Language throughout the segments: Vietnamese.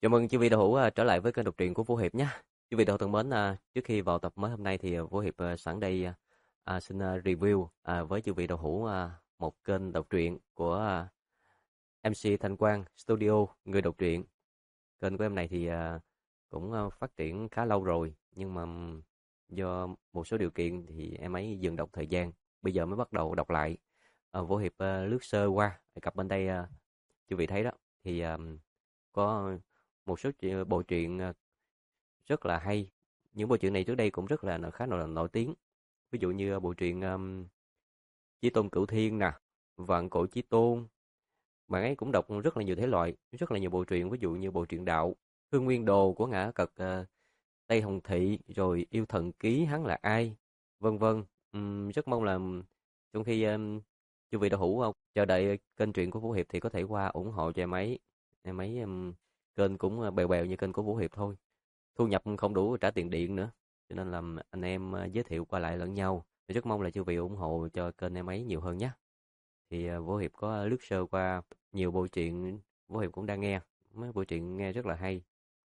Chào mừng chư vị đạo hữu trở lại với kênh đọc truyện của Vũ Hiệp nhé. Chư vị đạo hữu thân mến, trước khi vào tập mới hôm nay thì Vũ Hiệp sẵn đây xin review với chư vị đạo hữu một kênh đọc truyện của MC Thanh Quang Studio người đọc truyện. Kênh của em này thì cũng phát triển khá lâu rồi, nhưng mà do một số điều kiện thì em ấy dừng đọc thời gian. Bây giờ mới bắt đầu đọc lại. Vũ Hiệp lướt sơ qua cặp bên đây, chư vị thấy đó thì có một số bộ truyện rất là hay. Những bộ truyện này trước đây cũng rất là khá là nổi tiếng. Ví dụ như bộ truyện Chí Tôn Cửu Thiên nè, Vạn Cổ Chí Tôn. Bạn ấy cũng đọc rất là nhiều thể loại, rất là nhiều bộ truyện, ví dụ như bộ truyện đạo Hương Nguyên Đồ của Ngã Cật Tây Hồng Thị, rồi Yêu Thần Ký hắn là ai, vân vân. Rất mong là trong khi chư vị đạo hữu chờ đợi kênh truyện của Vũ Hiệp thì có thể qua ủng hộ cho em ấy. Em ấy kênh cũng bèo bèo như kênh của Vũ Hiệp thôi. Thu nhập không đủ trả tiền điện nữa. Cho nên là anh em giới thiệu qua lại lẫn nhau. Rất mong là chư vị ủng hộ cho kênh em ấy nhiều hơn nhé. Thì Vũ Hiệp có lướt sơ qua nhiều bộ truyện, Vũ Hiệp cũng đang nghe. Mấy bộ truyện nghe rất là hay.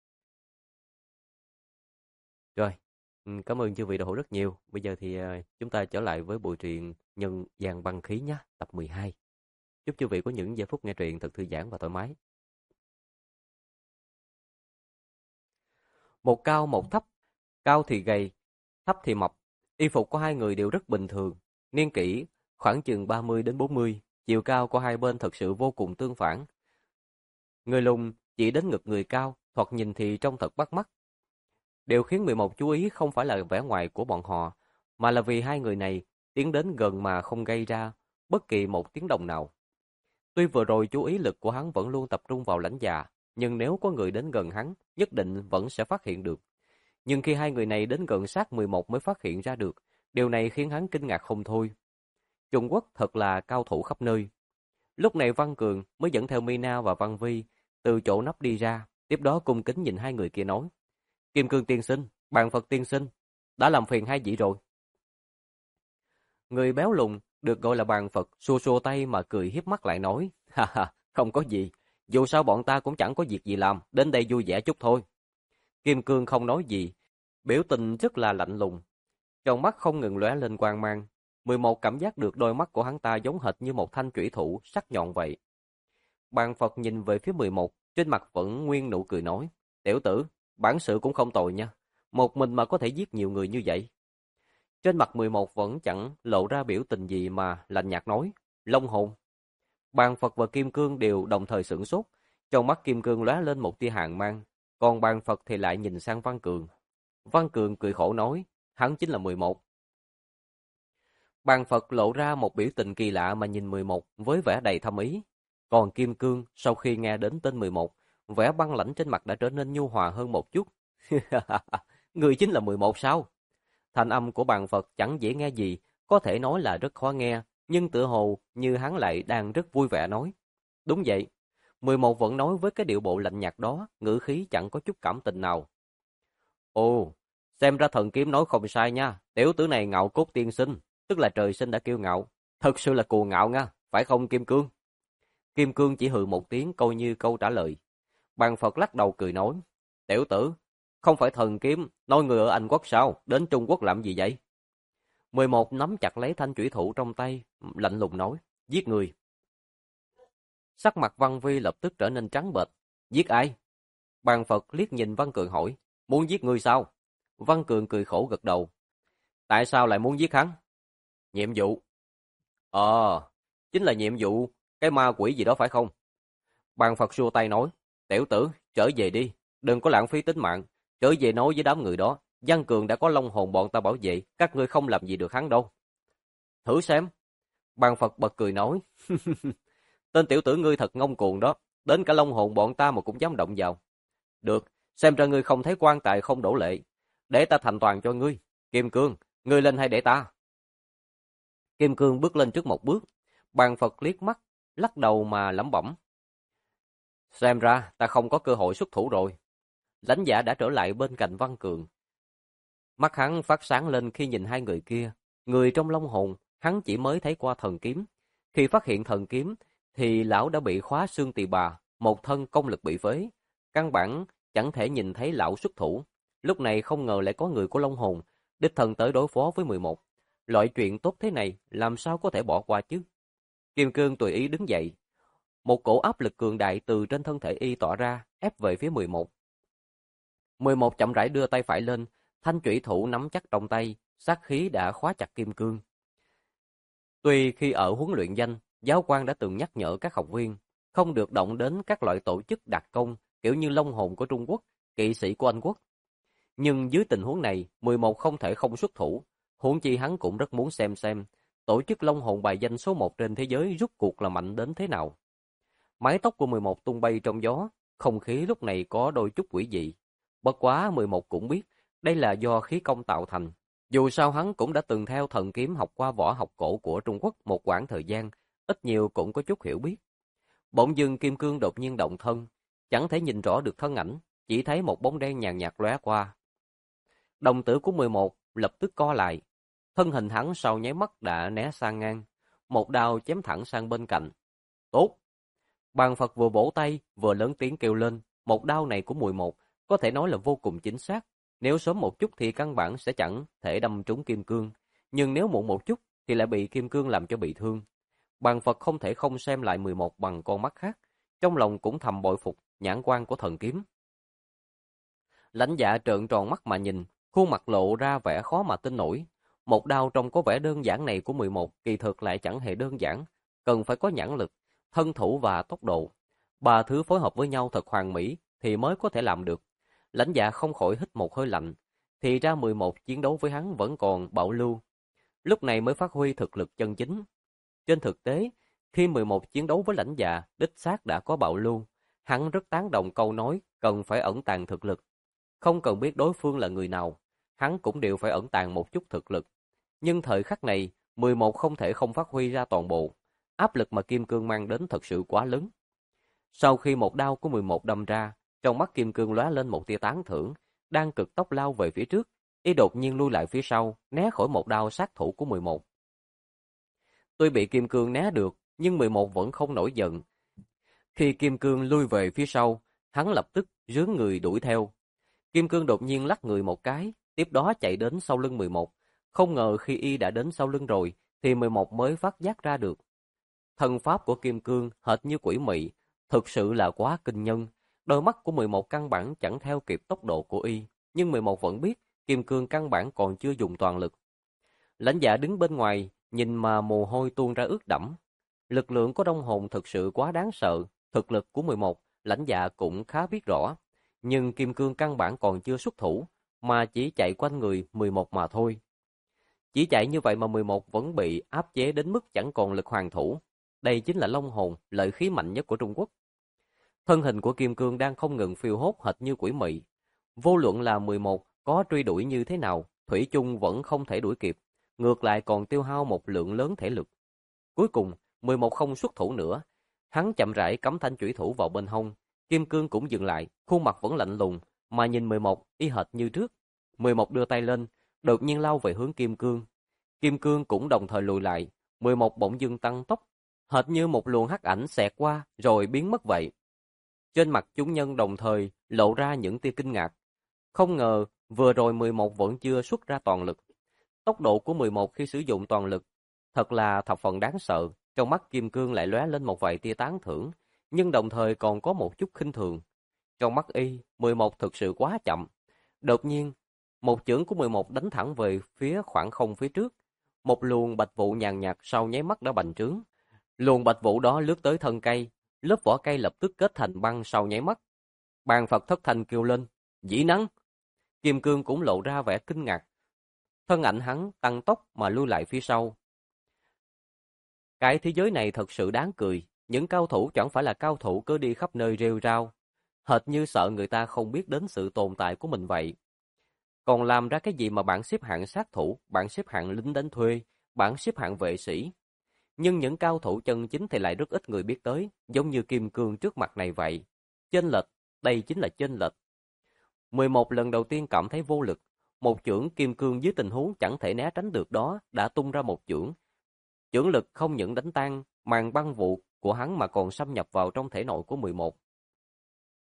Rồi, cảm ơn chư vị đạo hữu rất nhiều. Bây giờ thì chúng ta trở lại với bộ truyện Nhân Gian Băng Khí nhé, tập 12. Chúc chư vị có những giây phút nghe truyện thật thư giãn và thoải mái. Một cao một thấp, cao thì gầy, thấp thì mập. Y phục của hai người đều rất bình thường, niên kỷ khoảng chừng 30 đến 40, chiều cao của hai bên thật sự vô cùng tương phản. Người lùn chỉ đến ngực người cao, thoạt nhìn thì trông thật bắt mắt. Điều khiến 11 chú ý không phải là vẻ ngoài của bọn họ, mà là vì hai người này tiến đến gần mà không gây ra bất kỳ một tiếng động nào. Tuy vừa rồi chú ý lực của hắn vẫn luôn tập trung vào lãnh dạ, nhưng nếu có người đến gần hắn, nhất định vẫn sẽ phát hiện được. Nhưng khi hai người này đến gần sát 11 mới phát hiện ra được, điều này khiến hắn kinh ngạc không thôi. Trung Quốc thật là cao thủ khắp nơi. Lúc này Văn Cường mới dẫn theo Mina và Văn Vi từ chỗ nấp đi ra, tiếp đó cung kính nhìn hai người kia nói: Kim Cương tiên sinh, Bàn Phật tiên sinh, đã làm phiền hai vị rồi. Người béo lùn được gọi là Bàn Phật xua xua tay mà cười hiếp mắt lại nói: Ha ha, không có gì, dù sao bọn ta cũng chẳng có việc gì làm, đến đây vui vẻ chút thôi. Kim Cương không nói gì, biểu tình rất là lạnh lùng, trong mắt không ngừng lóe lên quang mang. 11 cảm giác được đôi mắt của hắn ta giống hệt như một thanh chủy thủ sắc nhọn vậy. Bàn Phật nhìn về phía 11, trên mặt vẫn nguyên nụ cười nói: Tiểu tử, bản sự cũng không tồi nha, một mình mà có thể giết nhiều người như vậy. Trên mặt 11 vẫn chẳng lộ ra biểu tình gì mà lạnh nhạt nói: Long hồn. Bàn Phật và Kim Cương đều đồng thời sửng sốt, trong mắt Kim Cương lóe lên một tia hàn mang, còn Bàn Phật thì lại nhìn sang Văn Cường. Văn Cường cười khổ nói: Hắn chính là 11. Bàn Phật lộ ra một biểu tình kỳ lạ mà nhìn 11 với vẻ đầy thâm ý. Còn Kim Cương sau khi nghe đến tên 11, vẻ băng lãnh trên mặt đã trở nên nhu hòa hơn một chút. Người chính là 11 sao? Thanh âm của Bàn Phật chẳng dễ nghe gì, có thể nói là rất khó nghe, nhưng tựa hồ như hắn lại đang rất vui vẻ nói. Đúng vậy, 11 vẫn nói với cái điệu bộ lạnh nhạt đó, ngữ khí chẳng có chút cảm tình nào. Ồ, xem ra thần kiếm nói không sai nha, tiểu tử này ngạo cốt tiên sinh, tức là trời sinh đã kiêu ngạo, thật sự là cuồng ngạo nha, phải không Kim Cương? Kim Cương chỉ hừ một tiếng coi như câu trả lời. Bàn Phật lắc đầu cười nói: Tiểu tử, không phải thần kiếm, nói người ở Anh Quốc sao, đến Trung Quốc làm gì vậy? 11 nắm chặt lấy thanh chủy thủ trong tay, lạnh lùng nói: Giết người. Sắc mặt Văn Vi lập tức trở nên trắng bệch. Giết ai? Bàn Phật liếc nhìn Văn Cường hỏi: Muốn giết người sao? Văn Cường cười khổ gật đầu. Tại sao lại muốn giết hắn? Nhiệm vụ. Chính là nhiệm vụ cái ma quỷ gì đó phải không? Bàn Phật xua tay nói: Tiểu tử, trở về đi, đừng có lãng phí tính mạng, trở về nói với đám người đó, Văn Cường đã có long hồn bọn ta bảo vệ, các ngươi không làm gì được hắn đâu. Thử xem. Bàn Phật bật cười nói: Tên tiểu tử ngươi thật ngông cuồng đó, đến cả long hồn bọn ta mà cũng dám động vào. Được, xem ra ngươi không thấy quan tài không đổ lệ, để ta thành toàn cho ngươi. Kim Cương, ngươi lên hay để ta? Kim Cương bước lên trước một bước, Bàn Phật liếc mắt, lắc đầu mà lẩm bẩm: Xem ra ta không có cơ hội xuất thủ rồi. Lãnh Dạ đã trở lại bên cạnh Văn Cường. Mắt hắn phát sáng lên khi nhìn hai người kia. Người trong long hồn, hắn chỉ mới thấy qua thần kiếm. Khi phát hiện thần kiếm, thì lão đã bị khóa xương tỳ bà, một thân công lực bị phế. căn bản chẳng thể nhìn thấy lão xuất thủ. Lúc này không ngờ lại có người của Long Hồn, đích thân tới đối phó với 11. Loại chuyện tốt thế này làm sao có thể bỏ qua chứ? Kim Cương tùy ý đứng dậy. Một cổ áp lực cường đại từ trên thân thể y tỏa ra, ép về phía 11. 11 chậm rãi đưa tay phải lên, thanh chủy thủ nắm chắc trong tay, sát khí đã khóa chặt Kim Cương. Tuy khi ở huấn luyện danh, giáo quan đã từng nhắc nhở các học viên không được động đến các loại tổ chức đặc công kiểu như Long Hồn của Trung Quốc, kỵ sĩ của Anh Quốc. Nhưng dưới tình huống này, 11 không thể không xuất thủ, huống chi hắn cũng rất muốn xem tổ chức Long Hồn bài danh số 1 trên thế giới rút cuộc là mạnh đến thế nào. Mái tóc của 11 tung bay trong gió, không khí lúc này có đôi chút quỷ dị. Bất quá 11 cũng biết, đây là do khí công tạo thành. Dù sao hắn cũng đã từng theo thần kiếm học qua võ học cổ của Trung Quốc một quãng thời gian, ít nhiều cũng có chút hiểu biết. Bỗng dưng Kim Cương đột nhiên động thân, chẳng thể nhìn rõ được thân ảnh, chỉ thấy một bóng đen nhàn nhạt lóe qua. Đồng tử của 11 lập tức co lại, thân hình hắn sau nháy mắt đã né sang ngang, một đao chém thẳng sang bên cạnh. Tốt! Bàn Phật vừa vỗ tay, vừa lớn tiếng kêu lên, một đao này của 11 có thể nói là vô cùng chính xác. Nếu sớm một chút thì căn bản sẽ chẳng thể đâm trúng Kim Cương, nhưng nếu muộn một chút thì lại bị Kim Cương làm cho bị thương. Bàn Phật không thể không xem lại 11 bằng con mắt khác, trong lòng cũng thầm bội phục nhãn quan của thần kiếm. Lãnh Dạ trợn tròn mắt mà nhìn, khuôn mặt lộ ra vẻ khó mà tin nổi. Một đao trông có vẻ đơn giản này của 11 kỳ thực lại chẳng hề đơn giản, cần phải có nhãn lực, thân thủ và tốc độ. Ba thứ phối hợp với nhau thật hoàn mỹ thì mới có thể làm được. Lãnh Dạ không khỏi hít một hơi lạnh, thì ra 11 chiến đấu với hắn vẫn còn bảo lưu. Lúc này mới phát huy thực lực chân chính. Trên thực tế, khi 11 chiến đấu với Lãnh Dạ, đích xác đã có bảo lưu. Hắn rất tán đồng câu nói cần phải ẩn tàng thực lực. Không cần biết đối phương là người nào, hắn cũng đều phải ẩn tàng một chút thực lực. Nhưng thời khắc này, 11 không thể không phát huy ra toàn bộ. Áp lực mà Kim Cương mang đến thật sự quá lớn. Sau khi một đao của 11 đâm ra, trong mắt Kim Cương lóe lên một tia tán thưởng, đang cực tốc lao về phía trước, y đột nhiên lui lại phía sau, né khỏi một đao sát thủ của 11. Tuy bị Kim Cương né được, nhưng 11 vẫn không nổi giận. Khi Kim Cương lui về phía sau, hắn lập tức rướn người đuổi theo. Kim Cương đột nhiên lắc người một cái, tiếp đó chạy đến sau lưng 11. Không ngờ khi y đã đến sau lưng rồi, thì 11 mới phát giác ra được. Thân pháp của Kim Cương hệt như quỷ mị, thực sự là quá kinh nhân. Đôi mắt của 11 căn bản chẳng theo kịp tốc độ của y, nhưng 11 vẫn biết Kim Cương căn bản còn chưa dùng toàn lực. Lãnh Dạ đứng bên ngoài, nhìn mà mồ hôi tuôn ra ướt đẫm. Lực lượng của Đông Hồn thực sự quá đáng sợ, thực lực của 11, Lãnh Dạ cũng khá biết rõ. Nhưng Kim Cương căn bản còn chưa xuất thủ, mà chỉ chạy quanh người 11 mà thôi. Chỉ chạy như vậy mà 11 vẫn bị áp chế đến mức chẳng còn lực hoàn thủ. Đây chính là Long Hồn, lợi khí mạnh nhất của Trung Quốc. Thân hình của Kim Cương đang không ngừng phiêu hốt hệt như quỷ mị. Vô luận là 11 có truy đuổi như thế nào, thủy chung vẫn không thể đuổi kịp, ngược lại còn tiêu hao một lượng lớn thể lực. Cuối cùng, 11 không xuất thủ nữa, hắn chậm rãi cắm thanh chủy thủ vào bên hông. Kim Cương cũng dừng lại, khuôn mặt vẫn lạnh lùng, mà nhìn 11 y hệt như trước. 11 đưa tay lên, đột nhiên lao về hướng Kim Cương. Kim Cương cũng đồng thời lùi lại, 11 bỗng dưng tăng tốc, hệt như một luồng hắc ảnh xẹt qua rồi biến mất vậy. Trên mặt chúng nhân đồng thời lộ ra những tia kinh ngạc. Không ngờ vừa rồi 11 vẫn chưa xuất ra toàn lực. Tốc độ của 11 khi sử dụng toàn lực thật là thập phần đáng sợ. Trong mắt Kim Cương lại lóe lên một vài tia tán thưởng, nhưng đồng thời còn có một chút khinh thường. Trong mắt y, 11 thực sự quá chậm. Đột nhiên, một chưởng của 11 đánh thẳng về phía khoảng không phía trước. Một luồng bạch vụ nhàn nhạt sau nháy mắt đã bành trướng. Luồng bạch vụ đó lướt tới thân cây, lớp vỏ cây lập tức kết thành băng sau nháy mắt. Bàn Phật thất thanh kêu lên, dĩ năng. Kim Cương cũng lộ ra vẻ kinh ngạc. Thân ảnh hắn tăng tốc mà lui lại phía sau. Cái thế giới này thật sự đáng cười. Những cao thủ chẳng phải là cao thủ cứ đi khắp nơi rêu rao, hệt như sợ người ta không biết đến sự tồn tại của mình vậy. Còn làm ra cái gì mà bảng xếp hạng sát thủ, bảng xếp hạng lính đánh thuê, bảng xếp hạng vệ sĩ. Nhưng những cao thủ chân chính thì lại rất ít người biết tới, giống như Kim Cương trước mặt này vậy. Chênh lệch, đây chính là chênh lệch. 11 lần đầu tiên cảm thấy vô lực, một chưởng Kim Cương dưới tình huống chẳng thể né tránh được đó đã tung ra một chưởng. Chưởng lực không những đánh tan màn băng vụ của hắn mà còn xâm nhập vào trong thể nội của 11.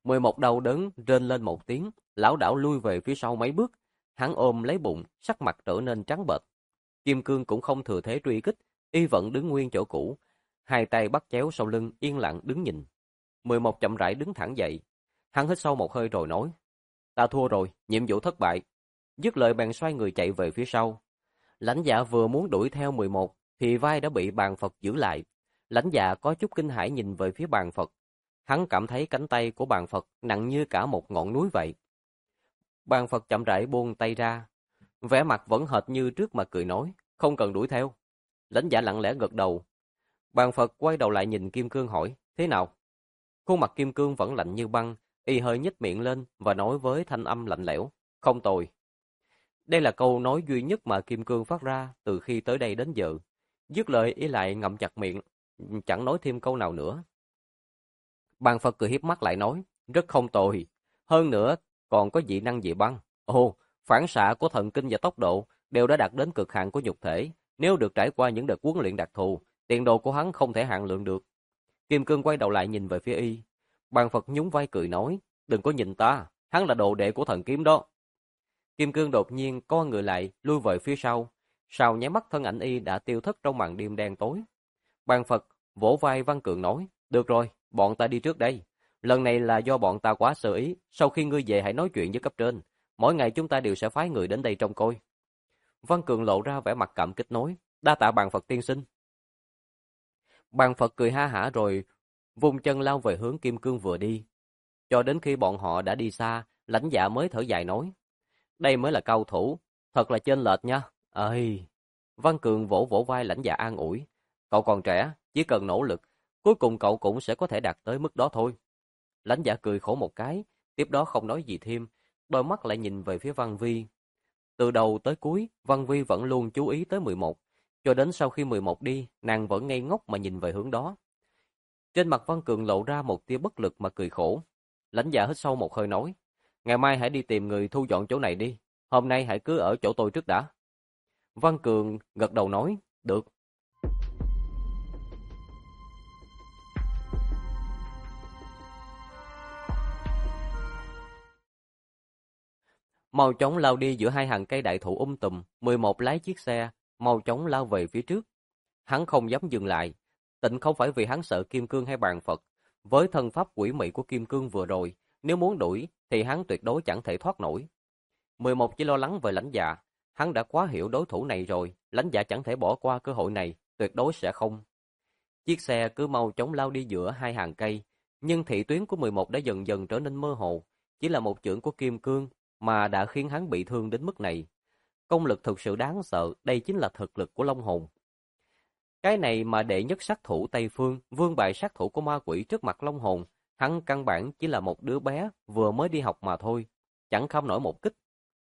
11 đau đớn rên lên một tiếng, lảo đảo lui về phía sau mấy bước. Hắn ôm lấy bụng, sắc mặt trở nên trắng bệch. Kim Cương cũng không thừa thế truy kích, y vẫn đứng nguyên chỗ cũ, hai tay bắt chéo sau lưng, yên lặng đứng nhìn. 11 chậm rãi đứng thẳng dậy. Hắn hít sâu một hơi rồi nói: "Ta thua rồi, nhiệm vụ thất bại." Dứt lời bèn xoay người chạy về phía sau. Lãnh Dạ vừa muốn đuổi theo 11 thì vai đã bị bàn Phật giữ lại. Lãnh Dạ có chút kinh hãi nhìn về phía bàn Phật. Hắn cảm thấy cánh tay của bàn Phật nặng như cả một ngọn núi vậy. Bàn Phật chậm rãi buông tay ra, vẻ mặt vẫn hệt như trước mà cười nói: "Không cần đuổi theo." Lãnh Dạ lặng lẽ gật đầu. Bàn Phật quay đầu lại nhìn Kim Cương hỏi: "Thế nào?" Khuôn mặt Kim Cương vẫn lạnh như băng, y hơi nhếch miệng lên và nói với thanh âm lạnh lẽo: "Không tồi." Đây là câu nói duy nhất mà Kim Cương phát ra từ khi tới đây đến giờ. Dứt lời y lại ngậm chặt miệng, chẳng nói thêm câu nào nữa. Bàn Phật cười hiếp mắt lại nói: "Rất không tồi. Hơn nữa, còn có dị năng dị băng. Ồ, phản xạ của thần kinh và tốc độ đều đã đạt đến cực hạn của nhục thể. Nếu được trải qua những đợt huấn luyện đặc thù, tiền đồ của hắn không thể hạn lượng được." Kim Cương quay đầu lại nhìn về phía y. Bàn Phật nhún vai cười nói: "Đừng có nhìn ta, hắn là đồ đệ của thần kiếm đó." Kim Cương đột nhiên co người lại, lui về phía sau. Sau nháy mắt thân ảnh y đã tiêu thất trong màn đêm đen tối. Bàn Phật vỗ vai Văn Cường nói: "Được rồi, bọn ta đi trước đây. Lần này là do bọn ta quá sơ ý, sau khi ngươi về hãy nói chuyện với cấp trên. Mỗi ngày chúng ta đều sẽ phái người đến đây trông coi." Văn Cường lộ ra vẻ mặt cảm kích nói: "Đa tạ Bàn Phật tiên sinh." Bàn Phật cười ha hả rồi vung chân lao về hướng Kim Cương vừa đi. Cho đến khi bọn họ đã đi xa, Lãnh Dạ mới thở dài nói: "Đây mới là cao thủ, thật là chênh lệch nha." Ơi! Văn Cường vỗ vỗ vai Lãnh Dạ an ủi: "Cậu còn trẻ, chỉ cần nỗ lực, cuối cùng cậu cũng sẽ có thể đạt tới mức đó thôi." Lãnh Dạ cười khổ một cái, tiếp đó không nói gì thêm, đôi mắt lại nhìn về phía Văn Vi. Từ đầu tới cuối, Văn Vi vẫn luôn chú ý tới 11, cho đến sau khi 11 đi, nàng vẫn ngây ngốc mà nhìn về hướng đó. Trên mặt Văn Cường lộ ra một tia bất lực mà cười khổ. Lãnh Dạ hít sâu một hơi nói: "Ngày mai hãy đi tìm người thu dọn chỗ này đi, hôm nay hãy cứ ở chỗ tôi trước đã." Văn Cường gật đầu nói: "Được." Mau chóng lao đi giữa hai hàng cây đại thụ tùm, 11 lái chiếc xe, mau chóng lao về phía trước. Hắn không dám dừng lại, tịnh không phải vì hắn sợ Kim Cương hay Bàn Phật. Với thân pháp quỷ mị của Kim Cương vừa rồi, nếu muốn đuổi thì hắn tuyệt đối chẳng thể thoát nổi. 11 chỉ lo lắng về Lãnh Dạ, hắn đã quá hiểu đối thủ này rồi, Lãnh Dạ chẳng thể bỏ qua cơ hội này, tuyệt đối sẽ không. Chiếc xe cứ mau chóng lao đi giữa hai hàng cây, nhưng thị tuyến của 11 đã dần dần trở nên mơ hồ, chỉ là một chưởng của Kim Cương mà đã khiến hắn bị thương đến mức này. Công lực thực sự đáng sợ, đây chính là thực lực của Long Hồn. Cái này mà đệ nhất sát thủ Tây Phương, vương bài sát thủ của ma quỷ trước mặt Long Hồn, hắn căn bản chỉ là một đứa bé vừa mới đi học mà thôi, chẳng kham nổi một kích.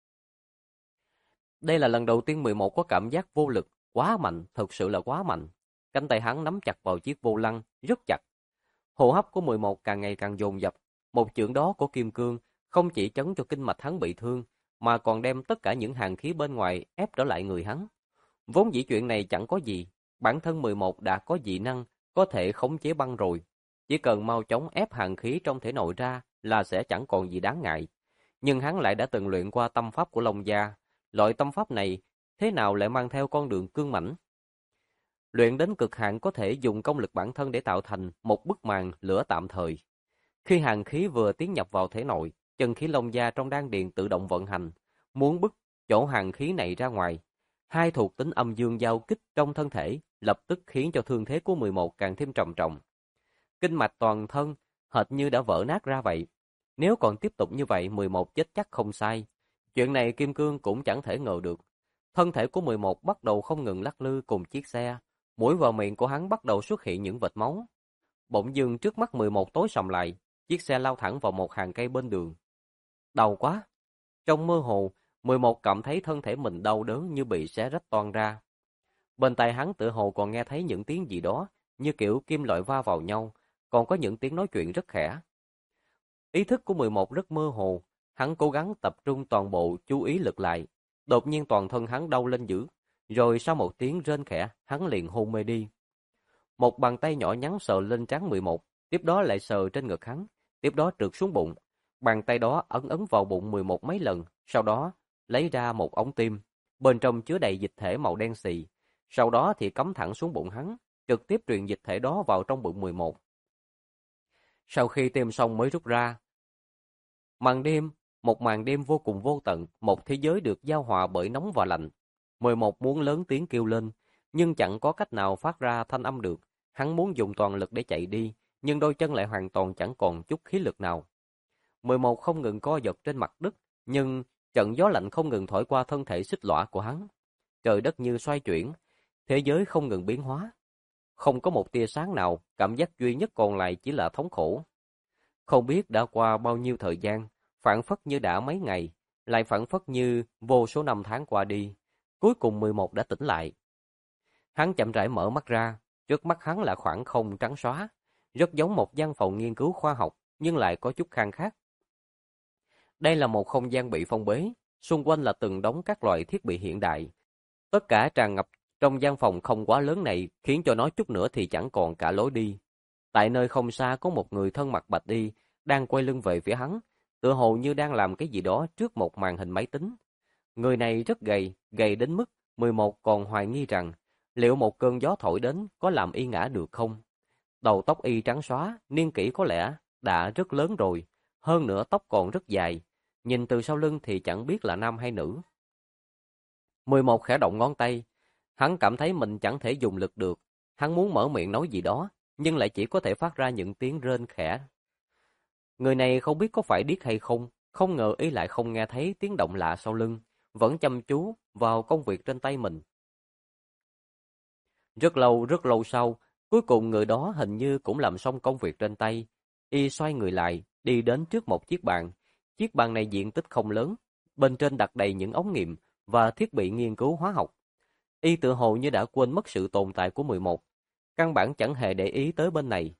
Đây là lần đầu tiên 11 có cảm giác vô lực, quá mạnh, thực sự là quá mạnh. Cánh tay hắn nắm chặt vào chiếc vô lăng, rất chặt. Hô hấp của 11 càng ngày càng dồn dập, một chưởng đó của Kim Cương không chỉ chấn cho kinh mạch hắn bị thương, mà còn đem tất cả những hàn khí bên ngoài ép trở lại người hắn. Vốn dĩ chuyện này chẳng có gì, bản thân 11 đã có dị năng, có thể khống chế băng rồi. Chỉ cần mau chóng ép hàn khí trong thể nội ra là sẽ chẳng còn gì đáng ngại. Nhưng hắn lại đã từng luyện qua tâm pháp của Long Gia. Loại tâm pháp này, thế nào lại mang theo con đường cương mãnh? Luyện đến cực hạn có thể dùng công lực bản thân để tạo thành một bức màn lửa tạm thời. Khi hàn khí vừa tiến nhập vào thể nội, chân khí Long Gia trong đan điền tự động vận hành, muốn bức chỗ hàn khí này ra ngoài. Hai thuộc tính âm dương giao kích trong thân thể lập tức khiến cho thương thế của 11 càng thêm trầm trọng. Kinh mạch toàn thân hệt như đã vỡ nát ra vậy. Nếu còn tiếp tục như vậy 11 chết chắc không sai. Chuyện này Kim Cương cũng chẳng thể ngờ được. Thân thể của 11 bắt đầu không ngừng lắc lư cùng chiếc xe. Mũi và miệng của hắn bắt đầu xuất hiện những vệt máu. Bỗng dưng trước mắt 11 tối sầm lại, chiếc xe lao thẳng vào một hàng cây bên đường. Đau quá! Trong mơ hồ, 11 cảm thấy thân thể mình đau đớn như bị xé rách toang ra. Bên tai hắn tựa hồ còn nghe thấy những tiếng gì đó, như kiểu kim loại va vào nhau, còn có những tiếng nói chuyện rất khẽ. Ý thức của 11 rất mơ hồ, hắn cố gắng tập trung toàn bộ chú ý lực lại. Đột nhiên toàn thân hắn đau lên dữ, rồi sau một tiếng rên khẽ, hắn liền hôn mê đi. Một bàn tay nhỏ nhắn sờ lên trán 11, tiếp đó lại sờ trên ngực hắn, tiếp đó trượt xuống bụng. Bàn tay đó ấn ấn vào bụng 11 mấy lần, sau đó lấy ra một ống tim, bên trong chứa đầy dịch thể màu đen xì. Sau đó thì cắm thẳng xuống bụng hắn, trực tiếp truyền dịch thể đó vào trong bụng 11. Sau khi tiêm xong mới rút ra. Màn đêm, một màn đêm vô cùng vô tận, một thế giới được giao hòa bởi nóng và lạnh. 11 muốn lớn tiếng kêu lên, nhưng chẳng có cách nào phát ra thanh âm được. Hắn muốn dùng toàn lực để chạy đi, nhưng đôi chân lại hoàn toàn chẳng còn chút khí lực nào. 11 không ngừng co giật trên mặt đất, nhưng trận gió lạnh không ngừng thổi qua thân thể xích lõa của hắn. Trời đất như xoay chuyển, thế giới không ngừng biến hóa. Không có một tia sáng nào, cảm giác duy nhất còn lại chỉ là thống khổ. Không biết đã qua bao nhiêu thời gian, phảng phất như đã mấy ngày, lại phảng phất như vô số năm tháng qua đi. Cuối cùng 11 đã tỉnh lại. Hắn chậm rãi mở mắt ra, trước mắt hắn là khoảng không trắng xóa, rất giống một văn phòng nghiên cứu khoa học, nhưng lại có chút khang khác. Đây là một không gian bị phong bế, xung quanh là từng đống các loại thiết bị hiện đại. Tất cả tràn ngập trong gian phòng không quá lớn này, khiến cho nó chút nữa thì chẳng còn cả lối đi. Tại nơi không xa có một người thân mặc bạch y, đang quay lưng về phía hắn, tựa hồ như đang làm cái gì đó trước một màn hình máy tính. Người này rất gầy, gầy đến mức 11 còn hoài nghi rằng liệu một cơn gió thổi đến có làm y ngã được không. Đầu tóc y trắng xóa, niên kỷ có lẽ đã rất lớn rồi, hơn nữa tóc còn rất dài, nhìn từ sau lưng thì chẳng biết là nam hay nữ. 11 khẽ động ngón tay, hắn cảm thấy mình chẳng thể dùng lực được, hắn muốn mở miệng nói gì đó, nhưng lại chỉ có thể phát ra những tiếng rên khẽ. Người này không biết có phải điếc hay không, không ngờ y lại không nghe thấy tiếng động lạ sau lưng, vẫn chăm chú vào công việc trên tay mình. Rất lâu sau, cuối cùng người đó hình như cũng làm xong công việc trên tay. Y xoay người lại, đi đến trước một chiếc bàn. Chiếc bàn này diện tích không lớn, bên trên đặt đầy những ống nghiệm và thiết bị nghiên cứu hóa học. Y tự hồ như đã quên mất sự tồn tại của 11, căn bản chẳng hề để ý tới bên này.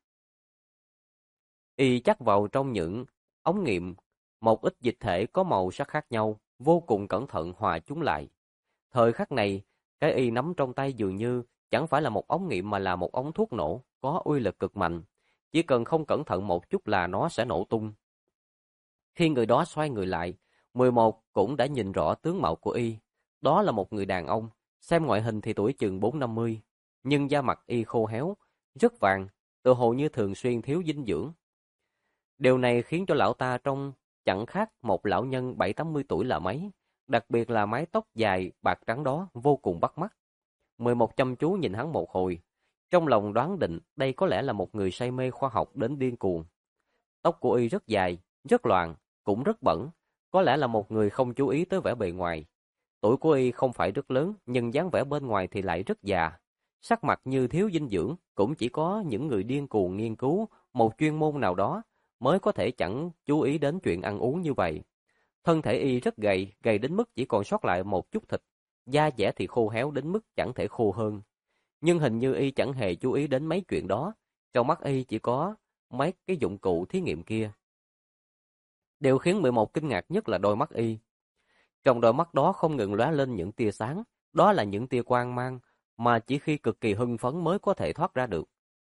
Y chắc vào trong những ống nghiệm một ít dịch thể có màu sắc khác nhau, vô cùng cẩn thận hòa chúng lại. Thời khắc này, cái y nắm trong tay dường như chẳng phải là một ống nghiệm mà là một ống thuốc nổ, có uy lực cực mạnh. Chỉ cần không cẩn thận một chút là nó sẽ nổ tung. Khi người đó xoay người lại, 11 cũng đã nhìn rõ tướng mạo của y. Đó là một người đàn ông, xem ngoại hình thì tuổi chừng 4-50, nhưng da mặt y khô héo, rất vàng, tựa hồ như thường xuyên thiếu dinh dưỡng. Điều này khiến cho lão ta trông chẳng khác một lão nhân 7-80 tuổi là mấy, đặc biệt là mái tóc dài bạc trắng đó vô cùng bắt mắt. 11 chăm chú nhìn hắn một hồi, trong lòng đoán định đây có lẽ là một người say mê khoa học đến điên cuồng. Tóc của y rất dài, rất loàng, cũng rất bẩn, có lẽ là một người không chú ý tới vẻ bề ngoài. Tuổi của y không phải rất lớn, nhưng dáng vẻ bên ngoài thì lại rất già. Sắc mặt như thiếu dinh dưỡng, cũng chỉ có những người điên cuồng nghiên cứu một chuyên môn nào đó mới có thể chẳng chú ý đến chuyện ăn uống như vậy. Thân thể y rất gầy, gầy đến mức chỉ còn sót lại một chút thịt, da dẻ thì khô héo đến mức chẳng thể khô hơn. Nhưng hình như y chẳng hề chú ý đến mấy chuyện đó, trong mắt y chỉ có mấy cái dụng cụ thí nghiệm kia. Điều khiến 11 kinh ngạc nhất là đôi mắt y. Trong đôi mắt đó không ngừng lóe lên những tia sáng, đó là những tia quang mang mà chỉ khi cực kỳ hưng phấn mới có thể thoát ra được.